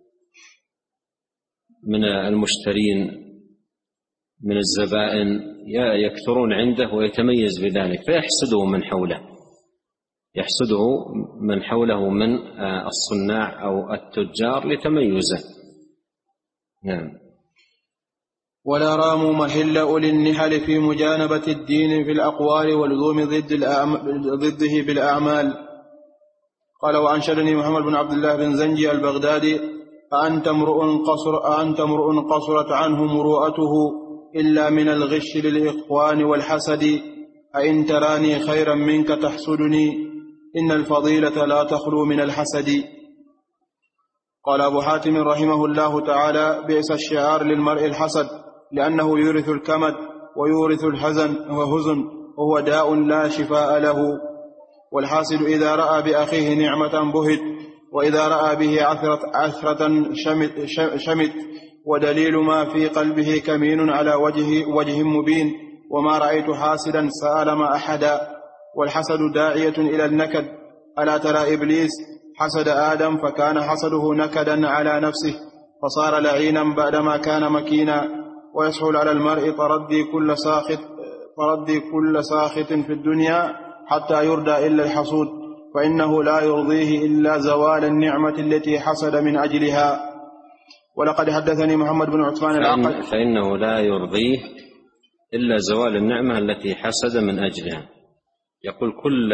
من المشترين من الزبائن، يكثرون عنده ويتميز بذلك، فيحسده من حوله، يحسده من حوله من الصناع أو التجار لتميزه. نعم. ولا راموا محل أولي النحل في مجانبة الدين في الأقوال ولزوم ضد ضده بالأعمال. قال: وأنشدني محمد بن عبد الله بن زنجي البغدادي: أأنت امرؤ قصر أأنت امرؤ قصرت عنه مروءته إلا من الغش للإخوان والحسد، أئن تراني خيرا منك تحسدني، إن الفضيلة لا تخلو من الحسد. قال أبو حاتم رحمه الله تعالى: بئس الشعار للمرء الحسد، لأنه يورث الكمد ويورث الحزن وهزن، وهو داء لا شفاء له. والحاسد إذا رأى بأخيه نعمة بهت، وإذا رأى به عثرة, عثرة شمت, شمت، ودليل ما في قلبه كمين على وجه, وجه مبين، وما رأيت حاسدا سألم أحدا. والحسد داعية إلى النكد. ألا ترى إبليس حسد آدم فكان حسده نكدا على نفسه فصار لعينا بعدما كان مكينا. ويسهل على المرء تردي كل ساخط تردي كل ساخط في الدنيا حتى يردى إلا الحسود، فإنه لا يرضيه إلا زوال النعمة التي حسد من أجلها. ولقد حدثني محمد بن عثمان العقدي فإنه لا يرضيه إلا زوال النعمة التي حسد من أجلها. يقول كل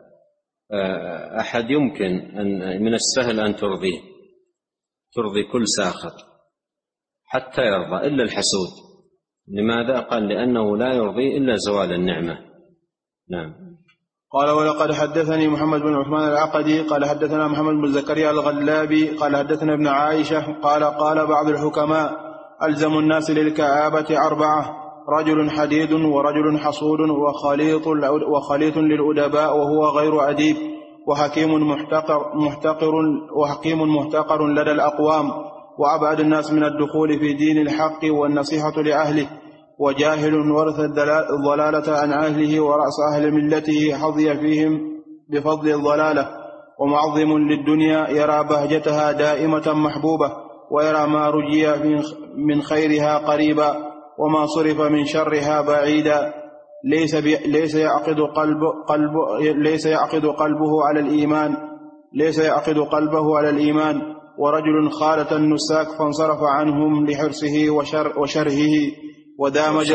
أحد يمكن أن من السهل أن ترضيه، ترضي كل ساخط حتى يرضى إلا الحسود. لماذا؟ قال لأنه لا يرضي إلا زوال النعمة. نعم. قال ولقد حدثني محمد بن عثمان العقدي قال حدثنا محمد بن زكريا الغلابي قال حدثنا ابن عائشة قال قال بعض الحكماء ألزم الناس للكآبة أربعة: رجل حديد ورجل حصود وخليط, وخليط للأدباء وهو غير أديب وحكيم محتقر, محتقر وحكيم محتقر لدى الأقوام وأبعد الناس من الدخول في دين الحق والنصيحة لأهله، وجاهل ورث الضلالة عن أهله ورأس أهل ملته حظي فيهم بفضل الضلالة، ومعظم للدنيا يرى بهجتها دائمة محبوبة ويرى ما رجي من خيرها قريبا وما صرف من شرها بعيدا، ليس, ليس, يعقد قلب قلب ليس يعقد قلبه على الإيمان ليس يعقد قلبه على الإيمان ورجل خالة النساك فانصرف عنهم لحرصه وشر وشرهه ودامج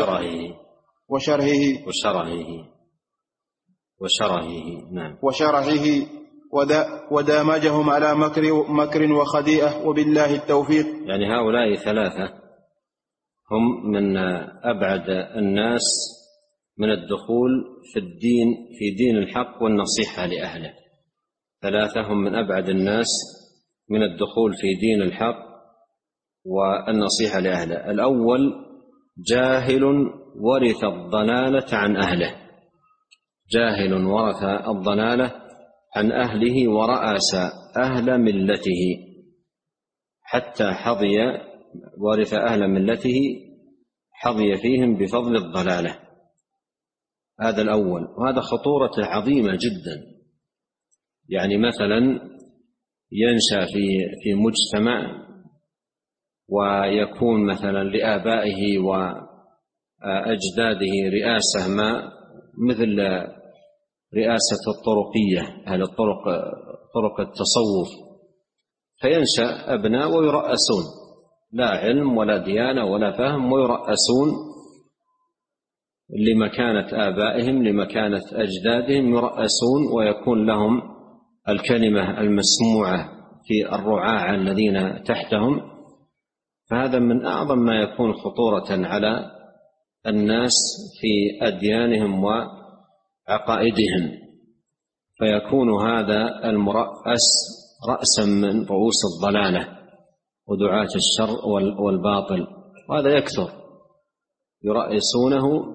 وشرهه وشرهه وشرهه نعم وشرهه ودامجهم على مكر مكر وخديئة، وبالله التوفيق. يعني هؤلاء ثلاثة هم من أبعد الناس من الدخول في الدين في دين الحق والنصيحة لأهله. ثلاثة هم من أبعد الناس من الدخول في دين الحق والنصيحة لأهله. الأول جاهل ورث الضلالة عن أهله، جاهل ورث الضلالة عن أهله ورأس أهل ملته حتى حظي ورث أهل ملته حظي فيهم بفضل الضلالة. هذا الأول، وهذا خطورة عظيمة جدا. يعني مثلا ينشأ في في مجتمع ويكون مثلا لآبائه وأجداده رئاسة ما مثل رئاسة الطرقية، أهل الطرق طرق التصوف، فينشأ أبناء ويرأسون لا علم ولا ديانة ولا فهم، ويرأسون لمكانة آبائهم لمكانة أجدادهم، يرأسون ويكون لهم الكلمة المسموعة في الرعاع الذين تحتهم. فهذا من أعظم ما يكون خطورة على الناس في أديانهم وعقائدهم، فيكون هذا المرأس رأسا من رؤوس الضلالة ودعاة الشر والباطل، وهذا يكثر يرأسونه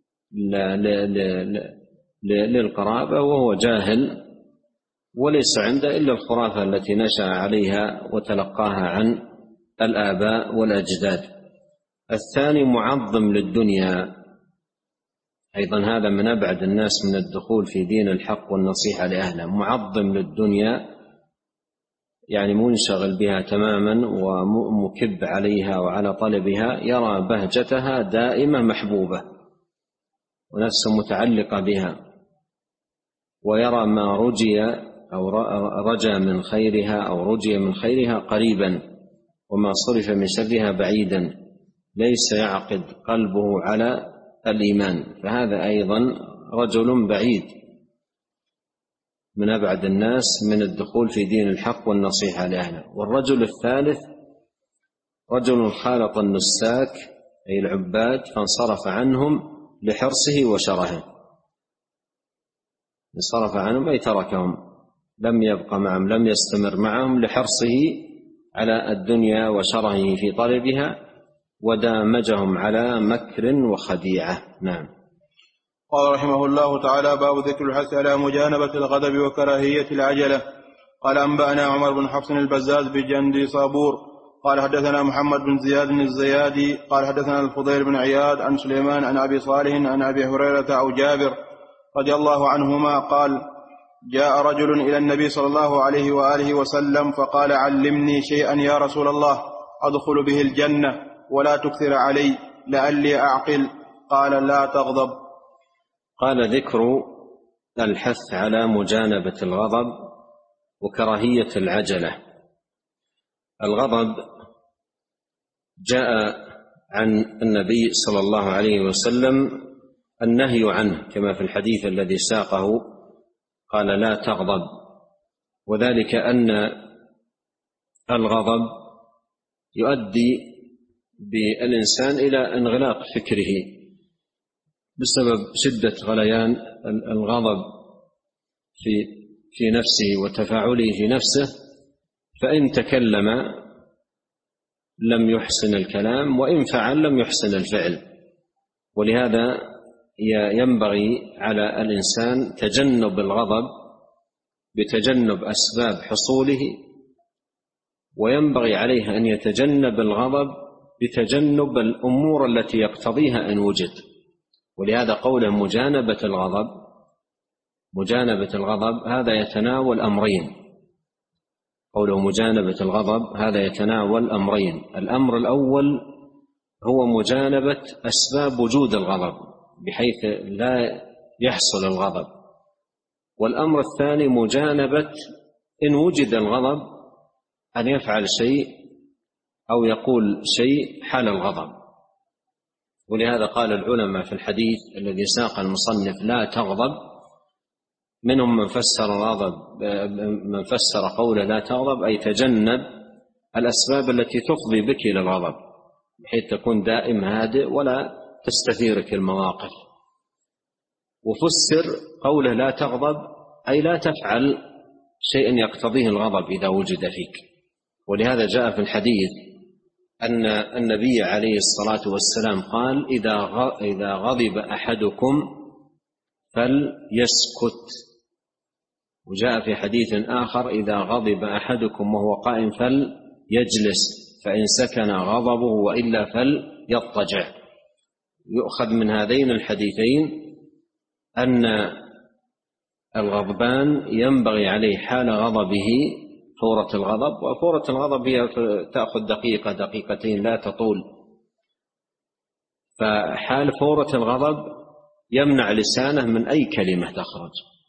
للقرابة وهو جاهل وليس عنده إلا الخرافة التي نشأ عليها وتلقاها عن الآباء والأجداد. الثاني معظم للدنيا، أيضا هذا من أبعد الناس من الدخول في دين الحق والنصيحة لأهله. معظم للدنيا يعني منشغل بها تماما ومكب عليها وعلى طلبها، يرى بهجتها دائمة محبوبة ونفسه متعلقة بها، ويرى ما رجي أو رجى من خيرها أو رجي من خيرها قريبا وما صرف من شرها بعيدا، ليس يعقد قلبه على الإيمان. فهذا أيضا رجل بعيد من أبعد الناس من الدخول في دين الحق والنصيحة لأهله. والرجل الثالث رجل خالط النساك أي العباد فانصرف عنهم لحرصه وشرهه، انصرف عنهم أي تركهم، لم يبقى معهم، لم يستمر معهم لحرصه على الدنيا وشرهه في طلبها، ودامجهم على مكر وخديعة. نعم. قال رحمه الله تعالى: باب ذكر الحث على مجانبة الغضب وكراهية العجلة. قال أنبأنا عمر بن حفص البزاز بجندي صابور قال حدثنا محمد بن زياد الزيادي قال حدثنا الفضيل بن عياد عن سليمان عن أبي صالح عن أبي هريرة أو جابر رضي الله عنهما قال: جاء رجل إلى النبي صلى الله عليه وآله وسلم فقال: علمني شيئا يا رسول الله أدخل به الجنة ولا تكثر علي لعلي أعقل. قال: لا تغضب. قال: ذكر الحث على مجانبة الغضب وكراهية العجلة. الغضب جاء عن النبي صلى الله عليه وسلم النهي عنه كما في الحديث الذي ساقه، قال: لا تغضب، وذلك أن الغضب يؤدي بالإنسان إلى انغلاق فكره بسبب شدة غليان الغضب في في نفسه وتفاعله في نفسه، فإن تكلم لم يحسن الكلام، وإن فعل لم يحسن الفعل. ولهذا ينبغي على الإنسان تجنب الغضب بتجنب أسباب حصوله، وينبغي عليه أن يتجنب الغضب بتجنب الأمور التي يقتضيها أن وجد. ولهذا قوله مجانبة الغضب، مجانبة الغضب هذا يتناول أمرين. قوله مجانبة الغضب هذا يتناول أمرين: الأمر الأول هو مجانبة أسباب وجود الغضب بحيث لا يحصل الغضب، والأمر الثاني مجانبة إن وجد الغضب أن يفعل شيء أو يقول شيء حال الغضب. ولهذا قال العلماء في الحديث الذي ساق المصنف: لا تغضب، منهم من فسر الغضب من فسر قوله لا تغضب أي تجنب الأسباب التي تفضي بك إلى الغضب بحيث تكون دائم هادئ ولا تستثيرك المواقف. وفسر قوله لا تغضب أي لا تفعل شيئا يقتضيه الغضب إذا وجد فيك. ولهذا جاء في الحديث أن النبي عليه الصلاة والسلام قال: إذا غضب أحدكم فليسكت. وجاء في حديث آخر: إذا غضب أحدكم وهو قائم فليجلس، فإن سكن غضبه وإلا فليضطجع. يؤخذ من هذين الحديثين أن الغضبان ينبغي عليه حال غضبه فورة الغضب، وفورة الغضب هي تأخذ دقيقة دقيقتين لا تطول، فحال فورة الغضب يمنع لسانه من أي كلمة تخرج،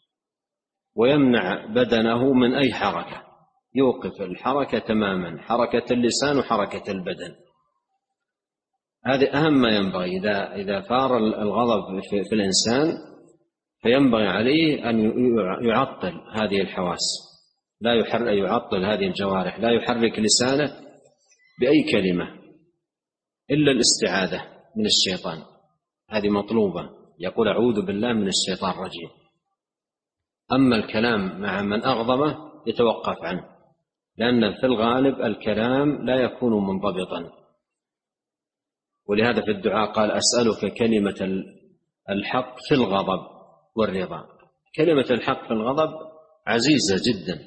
ويمنع بدنه من أي حركة، يوقف الحركة تماما، حركة اللسان وحركة البدن. هذه أهم ما ينبغي. إذا إذا ثار الغضب في, في الإنسان فينبغي عليه أن يعطل هذه الحواس، لا يعطل هذه الجوارح، لا يحرك لسانه بأي كلمة إلا الاستعاذة من الشيطان، هذه مطلوبة، يقول: أعوذ بالله من الشيطان الرجيم. أما الكلام مع من أغضبه يتوقف عنه، لأن في الغالب الكلام لا يكون منضبطا. ولهذا في الدعاء قال: أسألك كلمة الحق في الغضب والرضا. كلمة الحق في الغضب عزيزة جدا،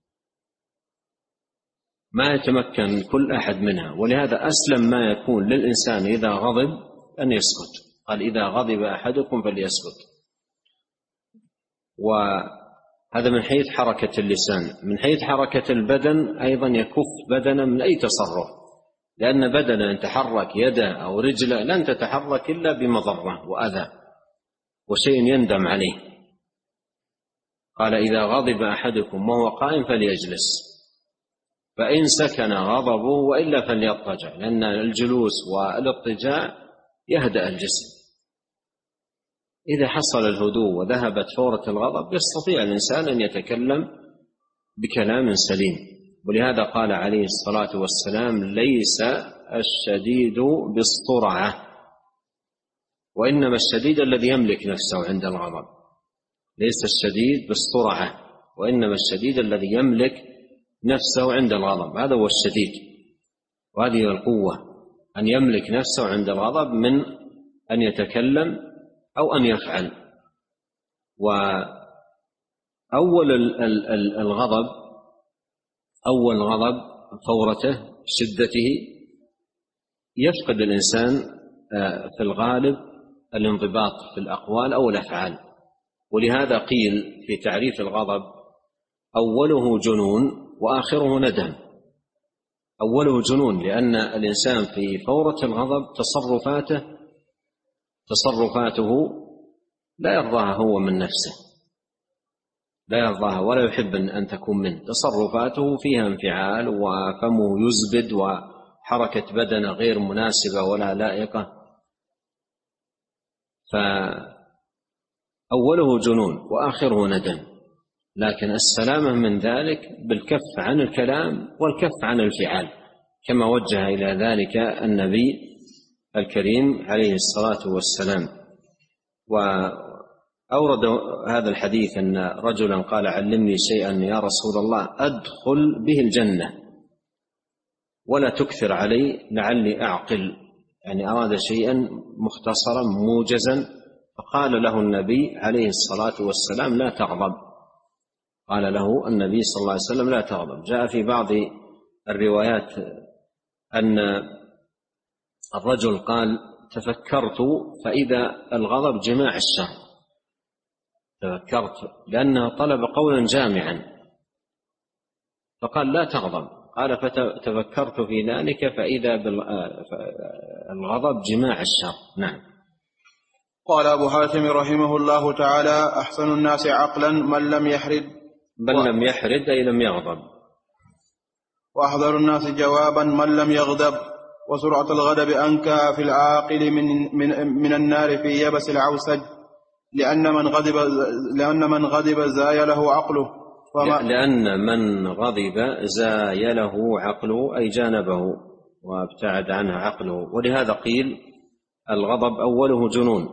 ما يتمكن كل أحد منها. ولهذا أسلم ما يكون للإنسان إذا غضب أن يسكت. قال: إذا غضب أحدكم فليسكت. وهذا من حيث حركة اللسان. من حيث حركة البدن أيضا يكف بدنه من أي تصرف، لأن بدنه أن تحرك يده أو رجله لن تتحرك إلا بمضرة وأذى وشيء يندم عليه. قال: إذا غضب أحدكم وهو قائم فليجلس، فإن سكن غضبه وإلا فليضطجع، لأن الجلوس والاضطجاع يهدأ الجسم. إذا حصل الهدوء وذهبت فورة الغضب يستطيع الإنسان أن يتكلم بكلام سليم. ولهذا قال عليه الصلاة والسلام: ليس الشديد بالسرعة، وإنما الشديد الذي يملك نفسه عند الغضب. ليس الشديد بالسرعة، وإنما الشديد الذي يملك نفسه عند الغضب، هذا هو الشديد. وهذه القوة، أن يملك نفسه عند الغضب من أن يتكلم أو أن يفعل. وأول الغضب أول غضب فورته شدته يفقد الإنسان في الغالب الانضباط في الأقوال أو الأفعال، ولهذا قيل في تعريف الغضب: أوله جنون وآخره ندم. أوله جنون لأن الإنسان في فورة الغضب تصرفاته تصرفاته لا يرضاها هو من نفسه، لا يرضاها ولا يحب أن تكون منه. تصرفاته فيها انفعال وفمه يزبد وحركة بدنه غير مناسبة ولا لائقة. فأوله جنون وآخره ندم، لكن السلامة من ذلك بالكف عن الكلام والكف عن الفعال، كما وجه إلى ذلك النبي الكريم عليه الصلاة والسلام. وأورد هذا الحديث أن رجلا قال: علمني شيئا يا رسول الله أدخل به الجنة ولا تكثر علي لعلي أعقل، يعني أراد شيئا مختصرا موجزا. فقال له النبي عليه الصلاة والسلام: لا تغضب. قال له النبي صلى الله عليه وسلم: لا تغضب. جاء في بعض الروايات أن الرجل قال: تفكرت فإذا الغضب جماع الشر. تفكرت لأنه طلب قولا جامعا، فقال: لا تغضب. قال: فتفكرت في ذلك فإذا الغضب جماع الشر. نعم. قال أبو حاتم رحمه الله تعالى: أحسن الناس عقلا من لم يحرد من لم يحرد أي لم يغضب. وأحذر الناس جوابا من لم يغضب. وسرعة الغضب أنكى في العاقل من, من, من النار في يبس العوسج، لأن من غضب لأن من غضب زايله عقله. لأن من غضب زايله عقله أي جانبه وابتعد عنه عقله. ولهذا قيل: الغضب أوله جنون.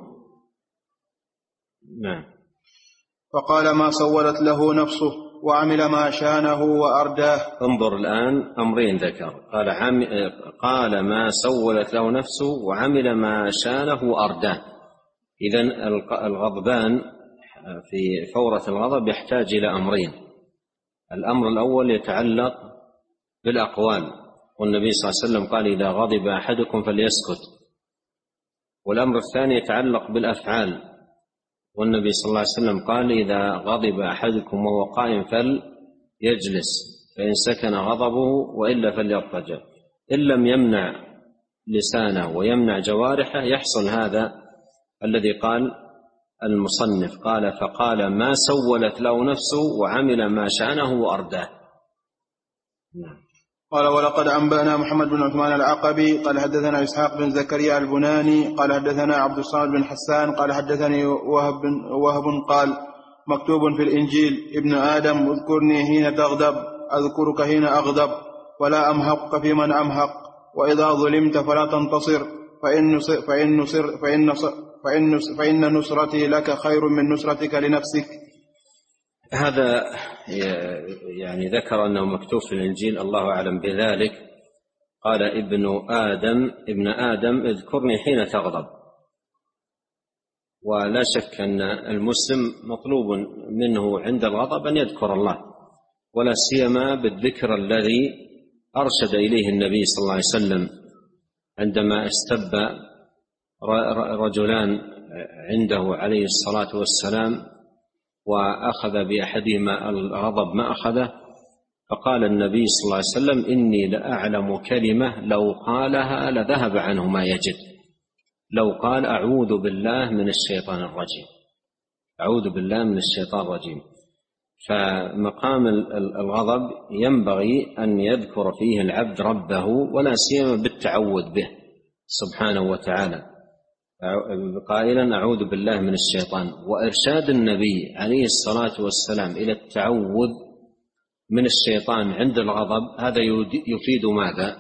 نعم. فقال: ما سولت له نفسه وعمل ما شانه وأرداه. انظر الآن أمرين ذكر. قال عم... قال ما سولت له نفسه وعمل ما شانه وأرداه. إذن الغضبان في فورة الغضب يحتاج إلى أمرين. الأمر الأول يتعلق بالأقوال، والنبي صلى الله عليه وسلم قال: إذا غضب أحدكم فليسكت. والأمر الثاني يتعلق بالأفعال، والنبي صلى الله عليه وسلم قال: إذا غضب أحدكم وهو قائم فليجلس فإن سكن غضبه وإلا فليضطجع. إن لم يمنع لسانه ويمنع جوارحه يحصل هذا الذي قال المصنف. قال: فقال ما سولت له نفسه وعمل ما شانه وأرداه. نعم. قال: ولقد أنبأنا محمد بن عثمان العقبي قال حدثنا إسحاق بن زكريا البناني قال حدثنا عبد الصمد بن حسان قال حدثني وهب, وهب قال: مكتوب في الإنجيل: ابن آدم اذكرني حين تغضب أذكرك حين أغضب، ولا أمهقك في من أمهق، وإذا ظلمت فلا تنتصر، فإن, نصر فإن, نصر فإن, نصر فإن, نصر فإن نصرتي لك خير من نصرتك لنفسك. هذا يعني ذكر أنه مكتوب في الإنجيل، الله أعلم بذلك. قال: ابن آدم ابن آدم اذكرني حين تغضب. ولا شك أن المسلم مطلوب منه عند الغضب أن يذكر الله، ولا سيما بالذكر الذي أرشد إليه النبي صلى الله عليه وسلم عندما استب رجلان عنده عليه الصلاة والسلام وأخذ بأحدهما الغضب ما أخذه، فقال النبي صلى الله عليه وسلم: إني لأعلم كلمة لو قالها لذهب عنه ما يجد. لو قال: أعوذ بالله من الشيطان الرجيم، أعوذ بالله من الشيطان الرجيم. فمقام الغضب ينبغي أن يذكر فيه العبد ربه، ولا سيما بالتعوذ به سبحانه وتعالى، قائلا: أعوذ بالله من الشيطان. وإرشاد النبي عليه الصلاة والسلام إلى التعوذ من الشيطان عند الغضب هذا يفيد ماذا؟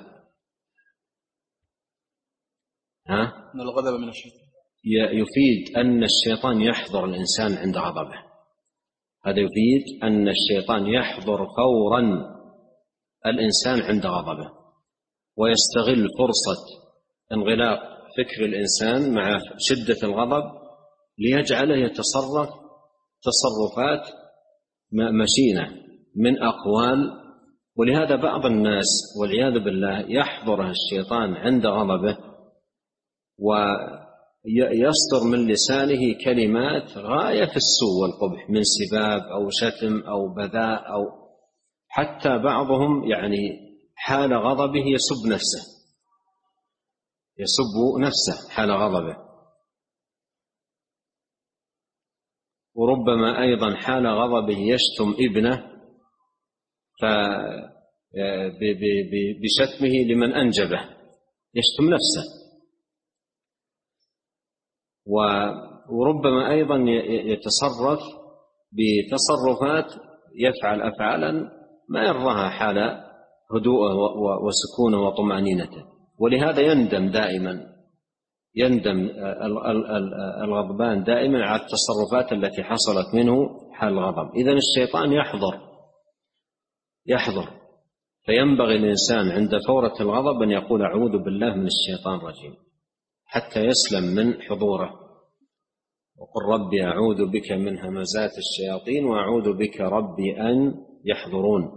ها؟ من الغضب من الشيطان يفيد أن الشيطان يحضر الإنسان عند غضبه. هذا يفيد أن الشيطان يحضر فورا الإنسان عند غضبه، ويستغل فرصة انغلاق فكر الإنسان مع شدة الغضب ليجعله يتصرف تصرفات مشينة من أقوال. ولهذا بعض الناس والعياذ بالله يحضره الشيطان عند غضبه يصدر من لسانه كلمات غاية في السوء والقبح من سباب أو شتم أو بذاء، أو حتى بعضهم يعني حال غضبه يسب نفسه يسب نفسه حال غضبه، وربما أيضا حال غضبه يشتم ابنه بشتمه لمن أنجبه، يشتم نفسه. وربما أيضا يتصرف بتصرفات، يفعل أفعالا ما يرضاها حال هدوءه وسكونه وطمأنينته، ولهذا يندم دائما، يندم الغضبان دائما على التصرفات التي حصلت منه حال الغضب. إذن الشيطان يحضر يحضر فينبغي الإنسان عند فورة الغضب أن يقول أعوذ بالله من الشيطان الرجيم حتى يسلم من حضوره، وقل ربي أعوذ بك من همزات الشياطين وأعوذ بك ربي أن يحضرون.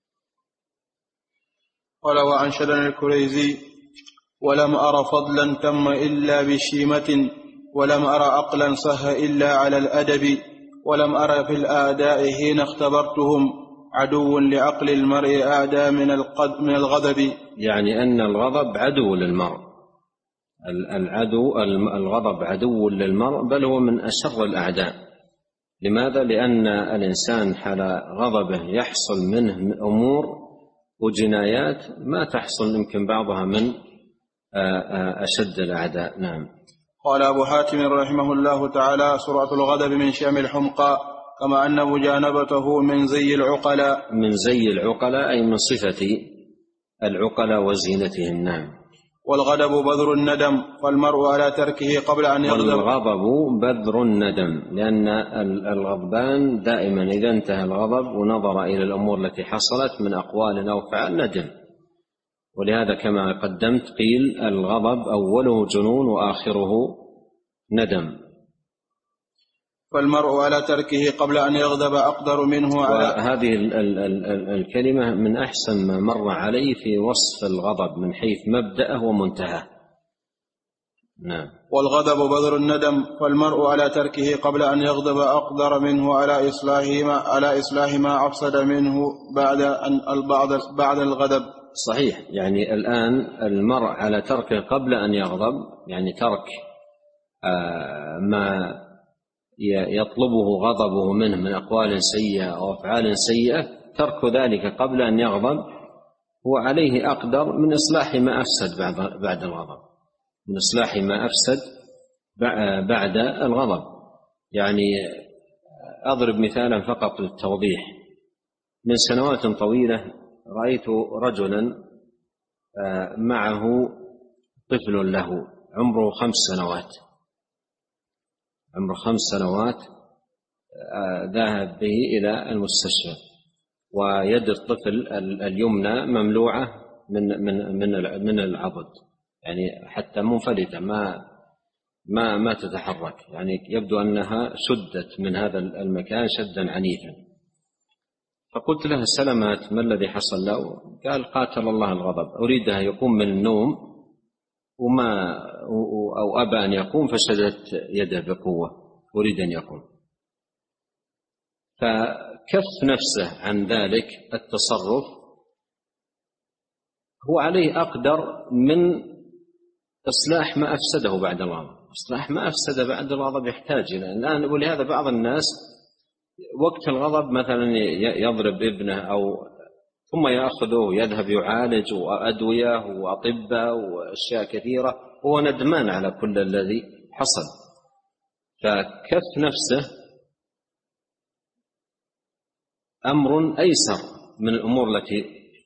قال وعن شدن الكريزي ولم أر فضلا تم إلا بشيمة، ولم أر عقلا صح إلا على الأدب، ولم أر في الآداء حين اختبرتهم عدو لعقل المرء أعدى من الغضب. يعني أن الغضب عدو للمرء، العدو الغضب عدو للمرء، بل هو من أشر الأعداء. لماذا؟ لأن الإنسان حال غضبه يحصل منه أمور وجنايات ما تحصل يمكن بعضها من أشد الأعداء. نعم. قال أبو حاتم رحمه الله تعالى سرعة الغضب من شأم الحمقى، كما أن مجانبته من زي العقلاء. من زي العقلاء أي من صفة العقلاء وزينتهم. نعم. والغضب بذر الندم، فالمرء على تركه قبل أن يغضب. والغضب بذر الندم، لأن الغضبان دائما إذا انتهى الغضب ونظر إلى الأمور التي حصلت من أقوال أو فعل ندم، ولهذا كما قدمت قيل الغضب أوله جنون وآخره ندم. فالمرء على تركه قبل أن يغضب أقدر منه على. وهذه الكلمة من أحسن ما مر علي في وصف الغضب من حيث مبدأه ومنتهاه. نعم. والغضب بذر الندم، فالمرء على تركه قبل أن يغضب أقدر منه على إصلاح ما على إصلاح ما أفسد منه بعد أن البعض بعد الغضب. صحيح. يعني الآن المرء على تركه قبل أن يغضب، يعني ترك ما يطلبه غضبه منه من أقوال سيئة أو أفعال سيئة، ترك ذلك قبل أن يغضب هو عليه أقدر من إصلاح ما أفسد بعد الغضب، من إصلاح ما أفسد بعد الغضب. يعني أضرب مثالا فقط للتوضيح. من سنوات طويلة رأيت رجلا معه طفل له عمره خمس سنوات عمره خمس سنوات ذهب به إلى المستشفى، ويد الطفل اليمنى مملوعة من من من من العضد، يعني حتى منفلتة ما ما ما تتحرك، يعني يبدو أنها شدت من هذا المكان شدا عنيفا. فقلت له سلامات، ما الذي حصل له؟ قال قاتل الله الغضب، أريدها يقوم من النوم وما أو أبى أن يقوم فشدت يده بقوة، أريد أن يقوم. فكف نفسه عن ذلك التصرف هو عليه أقدر من إصلاح ما أفسده بعد الغضب. إصلاح ما أفسد بعد الغضب يحتاج إلى الآن. ولهذا بعض الناس وقت الغضب مثلا يضرب ابنه أو ثم يأخذه يذهب يعالج وأدوية وأطباء وأشياء كثيرة وهو ندمان على كل الذي حصل. فكف نفسه أمر أيسر من الأمور التي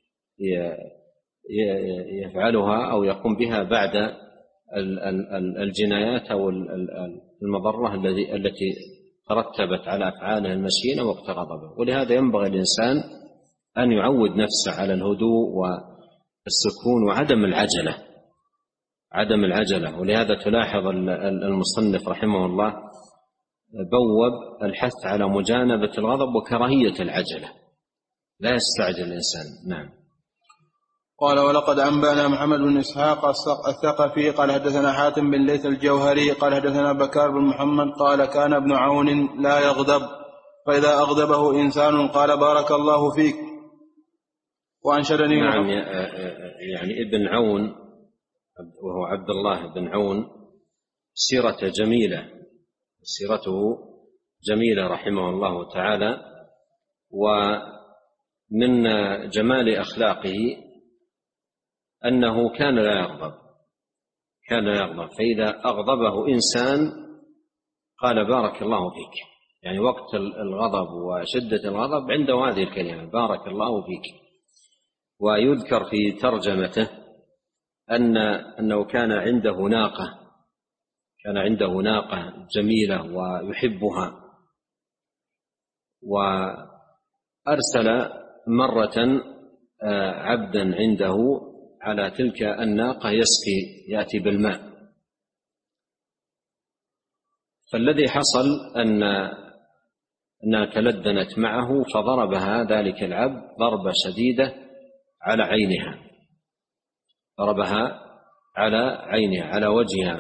يفعلها أو يقوم بها بعد الجنايات أو المضرة التي ترتبت على أفعاله المشينة وقت غضبه. ولهذا ينبغي الإنسان أن يعود نفسه على الهدوء والسكون وعدم العجلة عدم العجلة ولهذا تلاحظ المصنف رحمه الله بوب الحث على مجانبة الغضب وكراهية العجلة، لا يستعجل الإنسان. نعم. قال ولقد أنبأنا محمد بن إسحاق الثقفي قال حدثنا حاتم بن ليث الجوهري قال حدثنا بكار بن محمد قال كان ابن عون لا يغضب، فإذا أغضبه إنسان قال بارك الله فيك. وأنشدني نعم، يعني ابن عون وهو عبد الله بن عون سيرته جميلة، سيرته جميلة رحمه الله تعالى، ومن جمال أخلاقه أنه كان لا يغضب، كان لا يغضب، فإذا أغضبه إنسان قال بارك الله فيك، يعني وقت الغضب وشدة الغضب عنده هذه الكلمة بارك الله فيك. ويذكر في ترجمته أن أنه كان عنده ناقة، كان عنده ناقة جميلة ويحبها، وأرسل مرة عبدا عنده على تلك الناقة يسقي، يأتي بالماء، فالذي حصل أن أنها تلدنت معه فضربها ذلك العبد ضربة شديدة على عينها، ضربها على عينها على وجهها،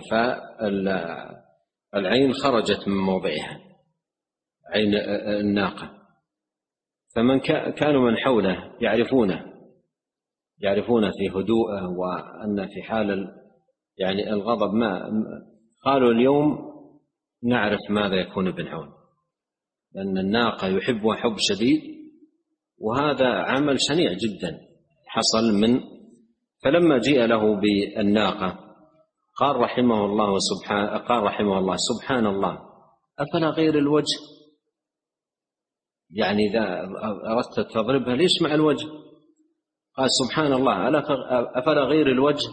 فالعين خرجت من موضعها، عين الناقة. فمن كانوا من حوله يعرفونه يعرفون في هدوءه وأن في حال يعني الغضب ما قالوا اليوم نعرف ماذا يكون ابن عون، لأن الناقة يحبها حب شديد، وهذا عمل شنيع جدا حصل من. فلما جيء له بالناقة قال رحمه الله سبحانه قال رحمه الله سبحان الله أفلا غير الوجه، يعني إذا أردت تضربها ليش مع الوجه؟ قال سبحان الله أفلا غير الوجه،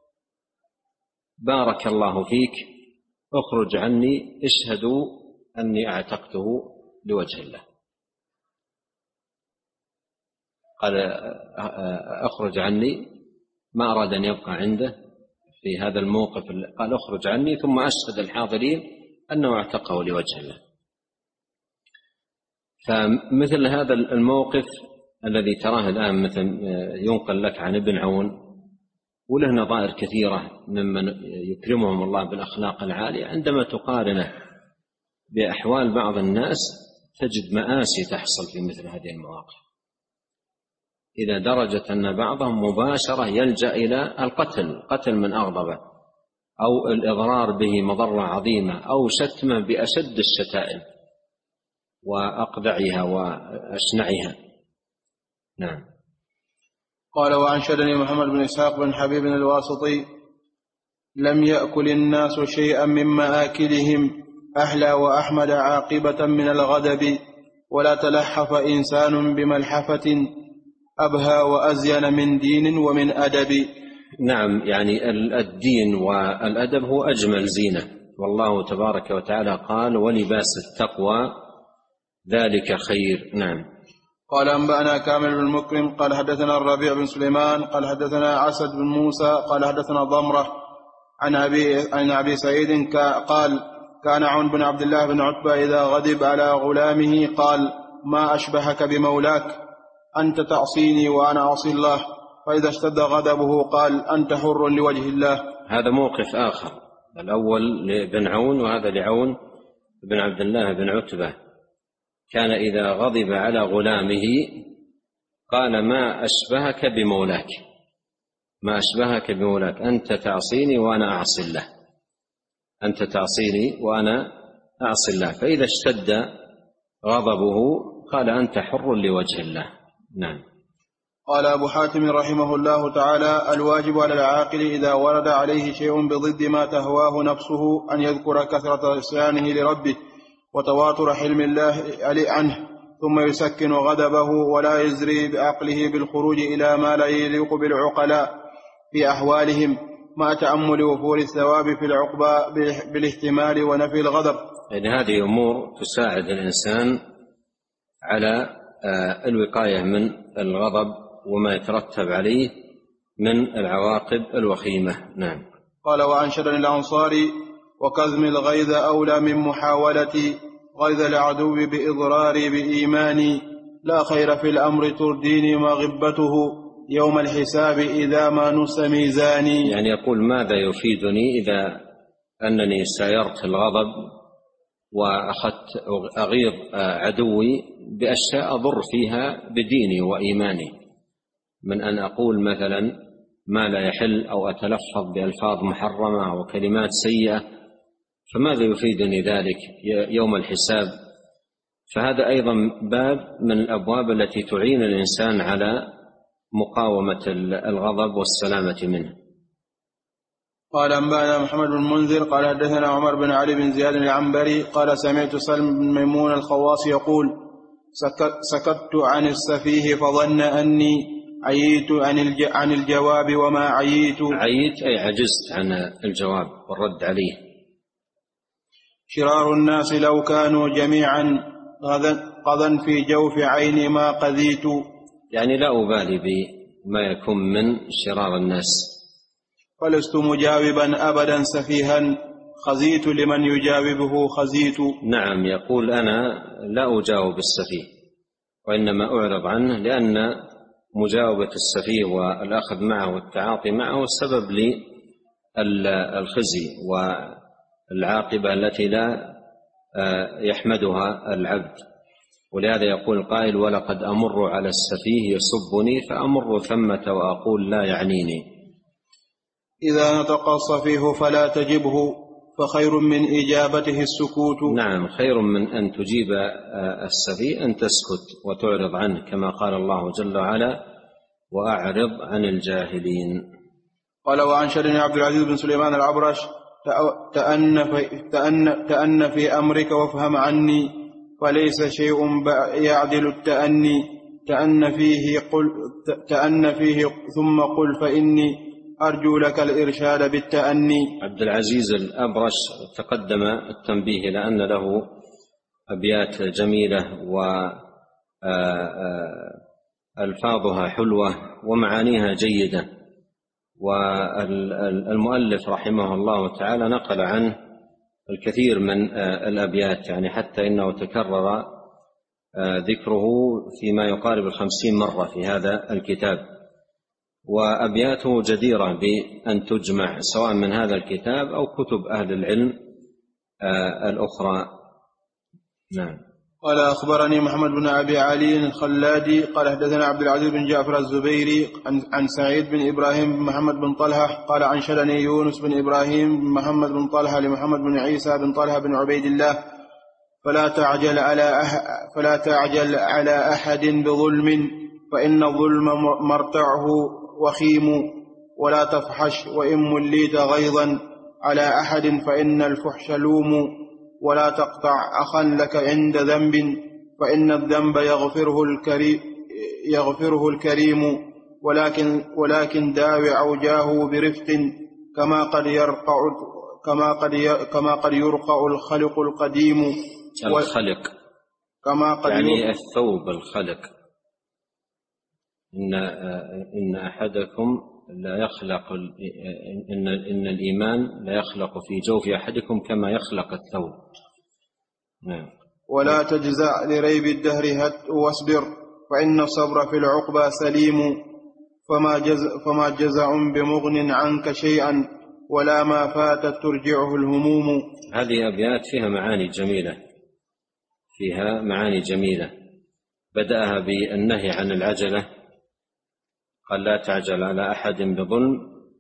بارك الله فيك، اخرج عني، اشهدوا أني أعتقته لوجه الله. قال أخرج عني، ما أراد أن يبقى عنده في هذا الموقف، قال أخرج عني ثم أشهد الحاضرين أنه اعتقه لوجه الله. فمثل هذا الموقف الذي تراه الآن مثل ينقل لك عن ابن عون، وله نظائر كثيرة ممن يكرمهم الله بالأخلاق العالية، عندما تقارنه بأحوال بعض الناس تجد مآسي تحصل في مثل هذه المواقف، إلى درجة أن بعضهم مباشرة يلجأ إلى القتل، قتل من أغضبه، أو الإضرار به مضرة عظيمة، أو شتمه بأشد الشتائم وأقدعها وأشنعها. نعم. قال وأنشدني محمد بن إسحاق بن حبيب الواسطي لم يأكل الناس شيئا من مآكلهم أحلى وأحمد عاقبة من الغضب، ولا تلحف إنسان بملحفة أبهى وأزين من دين ومن أدب. نعم، يعني الدين والأدب هو أجمل زينة، والله تبارك وتعالى قال ولباس التقوى ذلك خير. نعم. قال أنبأنا كامل بن مكرم قال حدثنا الربيع بن سليمان قال حدثنا عسد بن موسى قال حدثنا ضمرة عن أبي, عن أبي سعيد قال كان عون بن عبد الله بن عتبة إذا غضب على غلامه قال ما أشبهك بمولاك، أنت تعصيني وأنا أعصي الله، فإذا اشتد غضبه قال أنت حر لوجه الله. هذا موقف آخر، الأول لابن عون وهذا لعون بن عبد الله بن عتبة، كان إذا غضب على غلامه قال ما أشبهك بمولاك، ما أشبهك بمولاك، أنت تعصيني وأنا أعصي الله، أنت تعصيني وأنا أعصي الله. فإذا اشتد غضبه قال أنت حر لوجه الله. نعم. قال أبو حاتم رحمه الله تعالى الواجب على العاقل إذا ورد عليه شيء بضد ما تهواه نفسه أن يذكر كثرة عصيانه لربه وتواتر حلم الله عليه عنه، ثم يسكن غضبه ولا يزري بعقله بالخروج إلى ما لا يليق بالعقلاء في أحوالهم، مع تأمل وفور الثواب في العقبى بالاحتمال ونفي الغضب. يعني هذه أمور تساعد الإنسان على الوقاية من الغضب وما يترتب عليه من العواقب الوخيمة. نعم. قال وأنشدني الأنصاري وكظم الغيظ أولى من محاولة غيظ العدو بإضراري بإيماني، لا خير في الأمر ترديني مغبته، يوم الحساب إذا ما نص ميزاني. يعني يقول ماذا يفيدني إذا أنني سايرت الغضب وأخذت أغيظ عدوي بأشياء أضر فيها بديني وإيماني، من أن أقول مثلا ما لا يحل أو أتلفظ بألفاظ محرمة وكلمات سيئة، فماذا يفيدني ذلك يوم الحساب؟ فهذا أيضا باب من الأبواب التي تعين الإنسان على مقاومة الغضب والسلامة منه. قال أنبأنا محمد بن المنذر قال حدثنا عمر بن علي بن زياد العنبري قال سمعت سلم بن ميمون الخواص يقول سكت عن السفيه فظن أني عييت عن الجواب وما عييت. عييت أي عجزت عن الجواب والرد عليه. شرار الناس لو كانوا جميعا قضا في جوف عيني ما قذيت. يعني لا أبالي بما يكون من شرار الناس. ولست مجاوبا أبدا سفيها خزيت لمن يجاوبه خزيت. نعم، يقول أنا لا أجاوب السفيه وإنما أعرض عنه، لأن مجاوبة السفيه والأخذ معه والتعاطي معه سبب للخزي والعاقبة التي لا يحمدها العبد. ولهذا يقول القائل ولقد أمر على السفيه يسبني فأمر ثمة وأقول لا يعنيني. إذا نطق السفيه فلا تجبه فخير من إجابته السكوت. نعم، خير من أن تجيب السفيه أن تسكت وتعرض عنه، كما قال الله جل وعلا وأعرض عن الجاهلين. قال وعن شرن عبد العزيز بن سليمان العبرش تأن في, تأن, تأن في أمرك وافهم عني فليس شيء يعدل التأني. تأن فيه, قل تأن فيه ثم قل فإني أرجو لك الإرشاد بالتأني. عبد العزيز الأبرش تقدم التنبيه إلى أن له أبيات جميلة وألفاظها حلوة ومعانيها جيدة، والمؤلف رحمه الله تعالى نقل عنه الكثير من الأبيات، يعني حتى إنه تكرر ذكره فيما يقارب الخمسين مرة في هذا الكتاب، وأبياته جديرة بأن تجمع سواء من هذا الكتاب أو كتب أهل العلم الأخرى. نعم. قال أخبرني محمد بن أبي علي الخلادي قال حدثنا عبد العزيز بن جعفر الزبيري عن سعيد بن إبراهيم بن محمد بن طلحة قال أنشدني يونس بن إبراهيم بن محمد بن طلحة لمحمد بن عيسى بن طلحة بن عبيد الله فلا تعجل على أح فلا تعجل على أحد بظلم فإن الظلم مرتعه وخيم، ولا تفحش وإن مليت غيظا على أحد فإن الفحش لوم، ولا تقطع أخا لك عند ذنب فإن الذنب يغفره الكريم, يغفره الكريم ولكن, ولكن داوي عوجاه برفق كما قد يرقع كما قد كما قد يرقع الخلق القديم. الخلق كما قد يعني الثوب الخلق. إن إن أحدكم لا يخلق إن إن الإيمان لا يخلق في جوف أحدكم كما يخلق الثوب. نعم. ولا تجزع لريب الدهر هت واصبر فإن الصبر في العقبى سليم، فما جزع فما جزع بمغن عنك شيئا ولا ما فاتت ترجعه الهموم. هذه أبيات فيها معاني جميلة فيها معاني جميلة بدأها بالنهي عن العجلة، قال لا تعجل على أحد بظلم،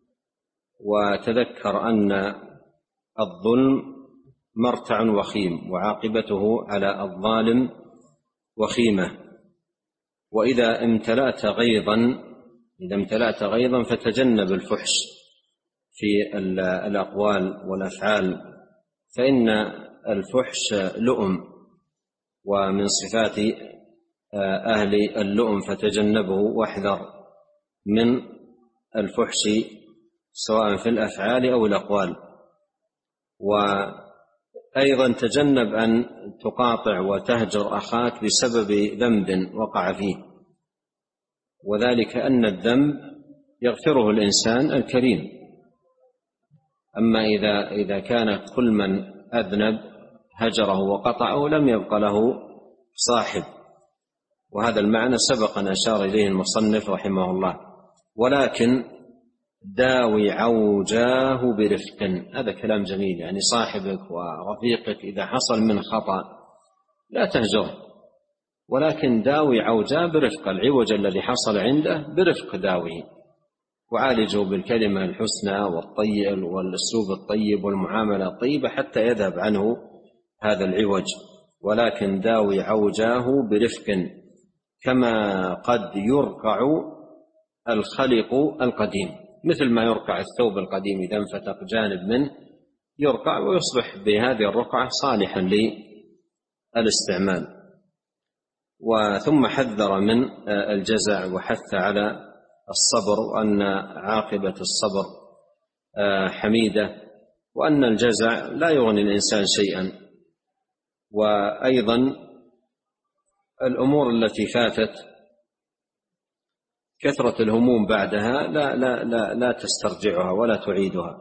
وتذكر أن الظلم مرتع وخيم وعاقبته على الظالم وخيمة. وإذا امتلأت غيظا إذا امتلأت غيظا فتجنب الفحش في الأقوال والأفعال، فإن الفحش لؤم ومن صفات أهل اللؤم، فتجنبه واحذر من الفحش سواء في الأفعال أو الأقوال. وأيضا تجنب أن تقاطع وتهجر أخاك بسبب ذنب وقع فيه، وذلك أن الذنب يغفره الإنسان الكريم. أما إذا إذا كان كل من أذنب هجره وقطعه لم يبق له صاحب، وهذا المعنى سبق أن أشار إليه المصنف رحمه الله. ولكن داوي عوجاه برفق. هذا كلام جميل، يعني صاحبك ورفيقك إذا حصل من خطأ لا تهجره، ولكن داوي عوجاه برفق، العوج الذي حصل عنده برفق داويه، وعالجه بالكلمة الحسنى والطيب والأسلوب الطيب والمعاملة الطيبة حتى يذهب عنه هذا العوج. ولكن داوي عوجاه برفق كما قد يرقع الخلق القديم، مثل ما يرقع الثوب القديم إذا انفتق جانب منه يرقع ويصبح بهذه الرقعة صالحا للاستعمال. وثم حذر من الجزع وحث على الصبر، وأن عاقبة الصبر حميدة، وأن الجزع لا يغني الإنسان شيئا. وأيضا الأمور التي فاتت كثرة الهموم بعدها لا, لا, لا, لا تسترجعها ولا تعيدها،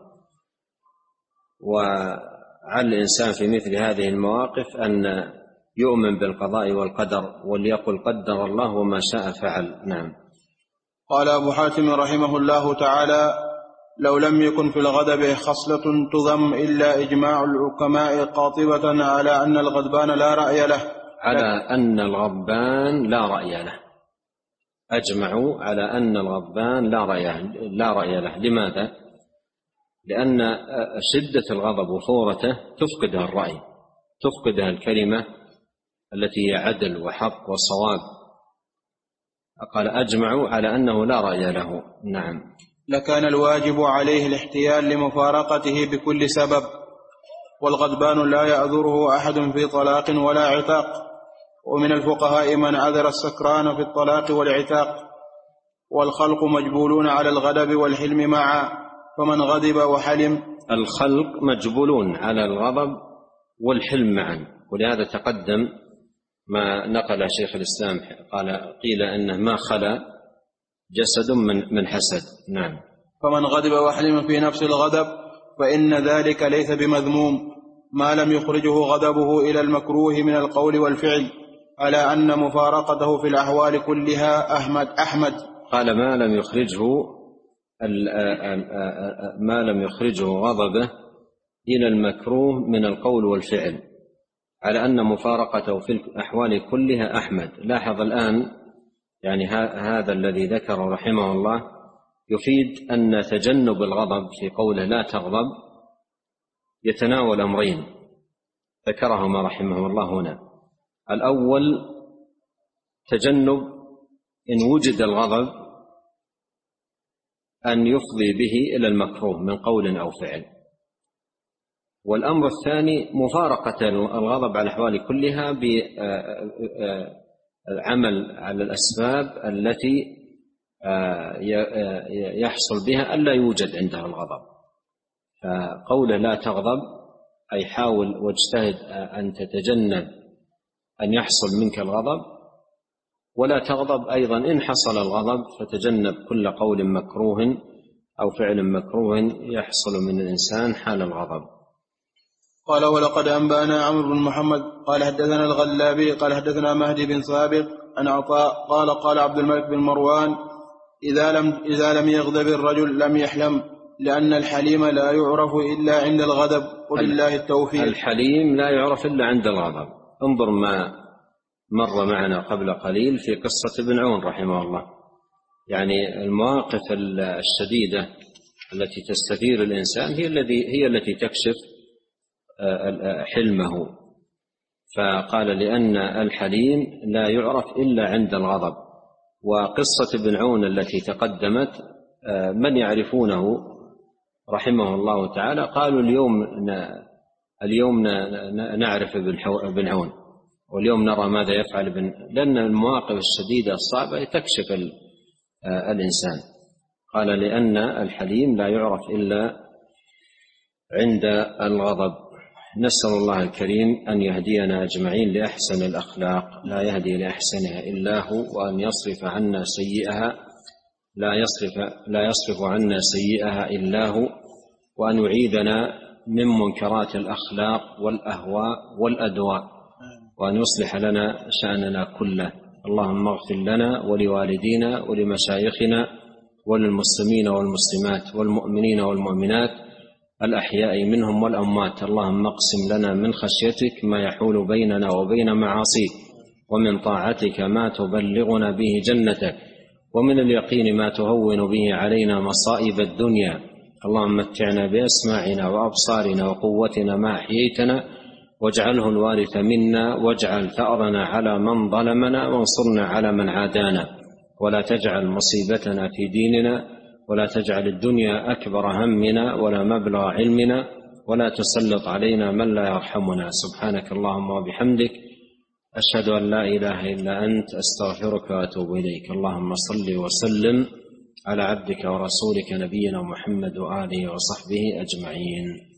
وعلى الإنسان في مثل هذه المواقف أن يؤمن بالقضاء والقدر، وليقل قدر الله وما شاء فعل. نعم. قال أبو حاتم رحمه الله تعالى: لو لم يكن في الغضب خصلة تذم إلا إجماع الحكماء قاطبة على أن الغضبان لا رأي له على أن الغضبان لا رأي له أجمعوا على أن الغضبان لا رأي لا رأي له. لماذا؟ لأن شدة الغضب وفورته تفقدها الرأي، تفقدها الكلمة التي هي عدل وحق وصواب. قال أجمعوا على أنه لا رأي له. نعم. لكان الواجب عليه الاحتيال لمفارقته بكل سبب، والغضبان لا يعذره أحد في طلاق ولا عتاق، ومن الفقهاء من عذر السكران في الطلاق والعتاق، والخلق مجبولون على الغضب والحلم معا، فمن غضب وحلم. الخلق مجبولون على الغضب والحلم معا، ولهذا تقدم ما نقل شيخ الإسلام قال قيل أنه ما خلا جسد من من حسد. نعم. فمن غضب وحلم في نفس الغضب فإن ذلك ليس بمذموم ما لم يخرجه غضبه إلى المكروه من القول والفعل، على أن مفارقته في الأحوال كلها أحمد أحمد قال ما لم يخرجه ما لم يخرجه غضبه إلى المكروه من القول والفعل، على أن مفارقته في الأحوال كلها أحمد. لاحظ الآن يعني هذا الذي ذكره رحمه الله يفيد أن تجنب الغضب في قوله لا تغضب يتناول أمرين ذكرهما رحمه الله هنا. الأول تجنب إن وجد الغضب أن يفضي به إلى المكروه من قول أو فعل. والأمر الثاني مفارقة الغضب على الأحوال كلها بعمل على الأسباب التي يحصل بها ألا يوجد عندها الغضب. فقوله لا تغضب أي حاول واجتهد أن تتجنب أن يحصل منك الغضب، ولا تغضب أيضا إن حصل الغضب فتجنب كل قول مكروه أو فعل مكروه يحصل من الإنسان حال الغضب. قال ولقد أنبأنا عمرو بن محمد قال حدثنا الغلابي قال حدثنا مهدي بن سابق عن عطاء قال قال عبد الملك بن مروان إذا لم, إذا لم يغضب الرجل لم يحلم، لأن الحليم لا يعرف إلا عند الغضب، ولله التوفيق. الحليم لا يعرف إلا عند الغضب. انظر ما مر معنا قبل قليل في قصة ابن عون رحمه الله، يعني المواقف الشديدة التي تستثير الإنسان هي التي هي التي تكشف حلمه. فقال لأن الحليم لا يعرف إلا عند الغضب. وقصة ابن عون التي تقدمت من يعرفونه رحمه الله تعالى قالوا اليوم اليوم نعرف ابن عون، واليوم نرى ماذا يفعل ابن، لأن المواقف الشديدة الصعبة تكشف الإنسان. قال لأن الحليم لا يعرف إلا عند الغضب. نسأل الله الكريم أن يهدينا أجمعين لأحسن الأخلاق، لا يهدي لأحسنها إلا هو، وأن يصرف عنا سيئها لا يصرف لا يصرف عنا سيئها إلا هو، وأن يعيذنا من منكرات الأخلاق والأهواء والأدواء، وأن يصلح لنا شأننا كله. اللهم اغفر لنا ولوالدينا ولمشايخنا وللمسلمين والمسلمات والمؤمنين والمؤمنات الأحياء منهم والأموات. اللهم اقسم لنا من خشيتك ما يحول بيننا وبين معاصيك، ومن طاعتك ما تبلغنا به جنتك، ومن اليقين ما تهون به علينا مصائب الدنيا. اللهم متعنا بأسماعنا وأبصارنا وقوتنا ما أحييتنا، واجعله الوارث منا، واجعل ثأرنا على من ظلمنا، وانصرنا على من عادانا، ولا تجعل مصيبتنا في ديننا، ولا تجعل الدنيا أكبر همنا ولا مبلغ علمنا، ولا تسلط علينا من لا يرحمنا. سبحانك اللهم وبحمدك، أشهد أن لا إله إلا أنت، أستغفرك وأتوب إليك. اللهم صل وسلم على عبدك ورسولك نبينا محمد وآله وصحبه أجمعين.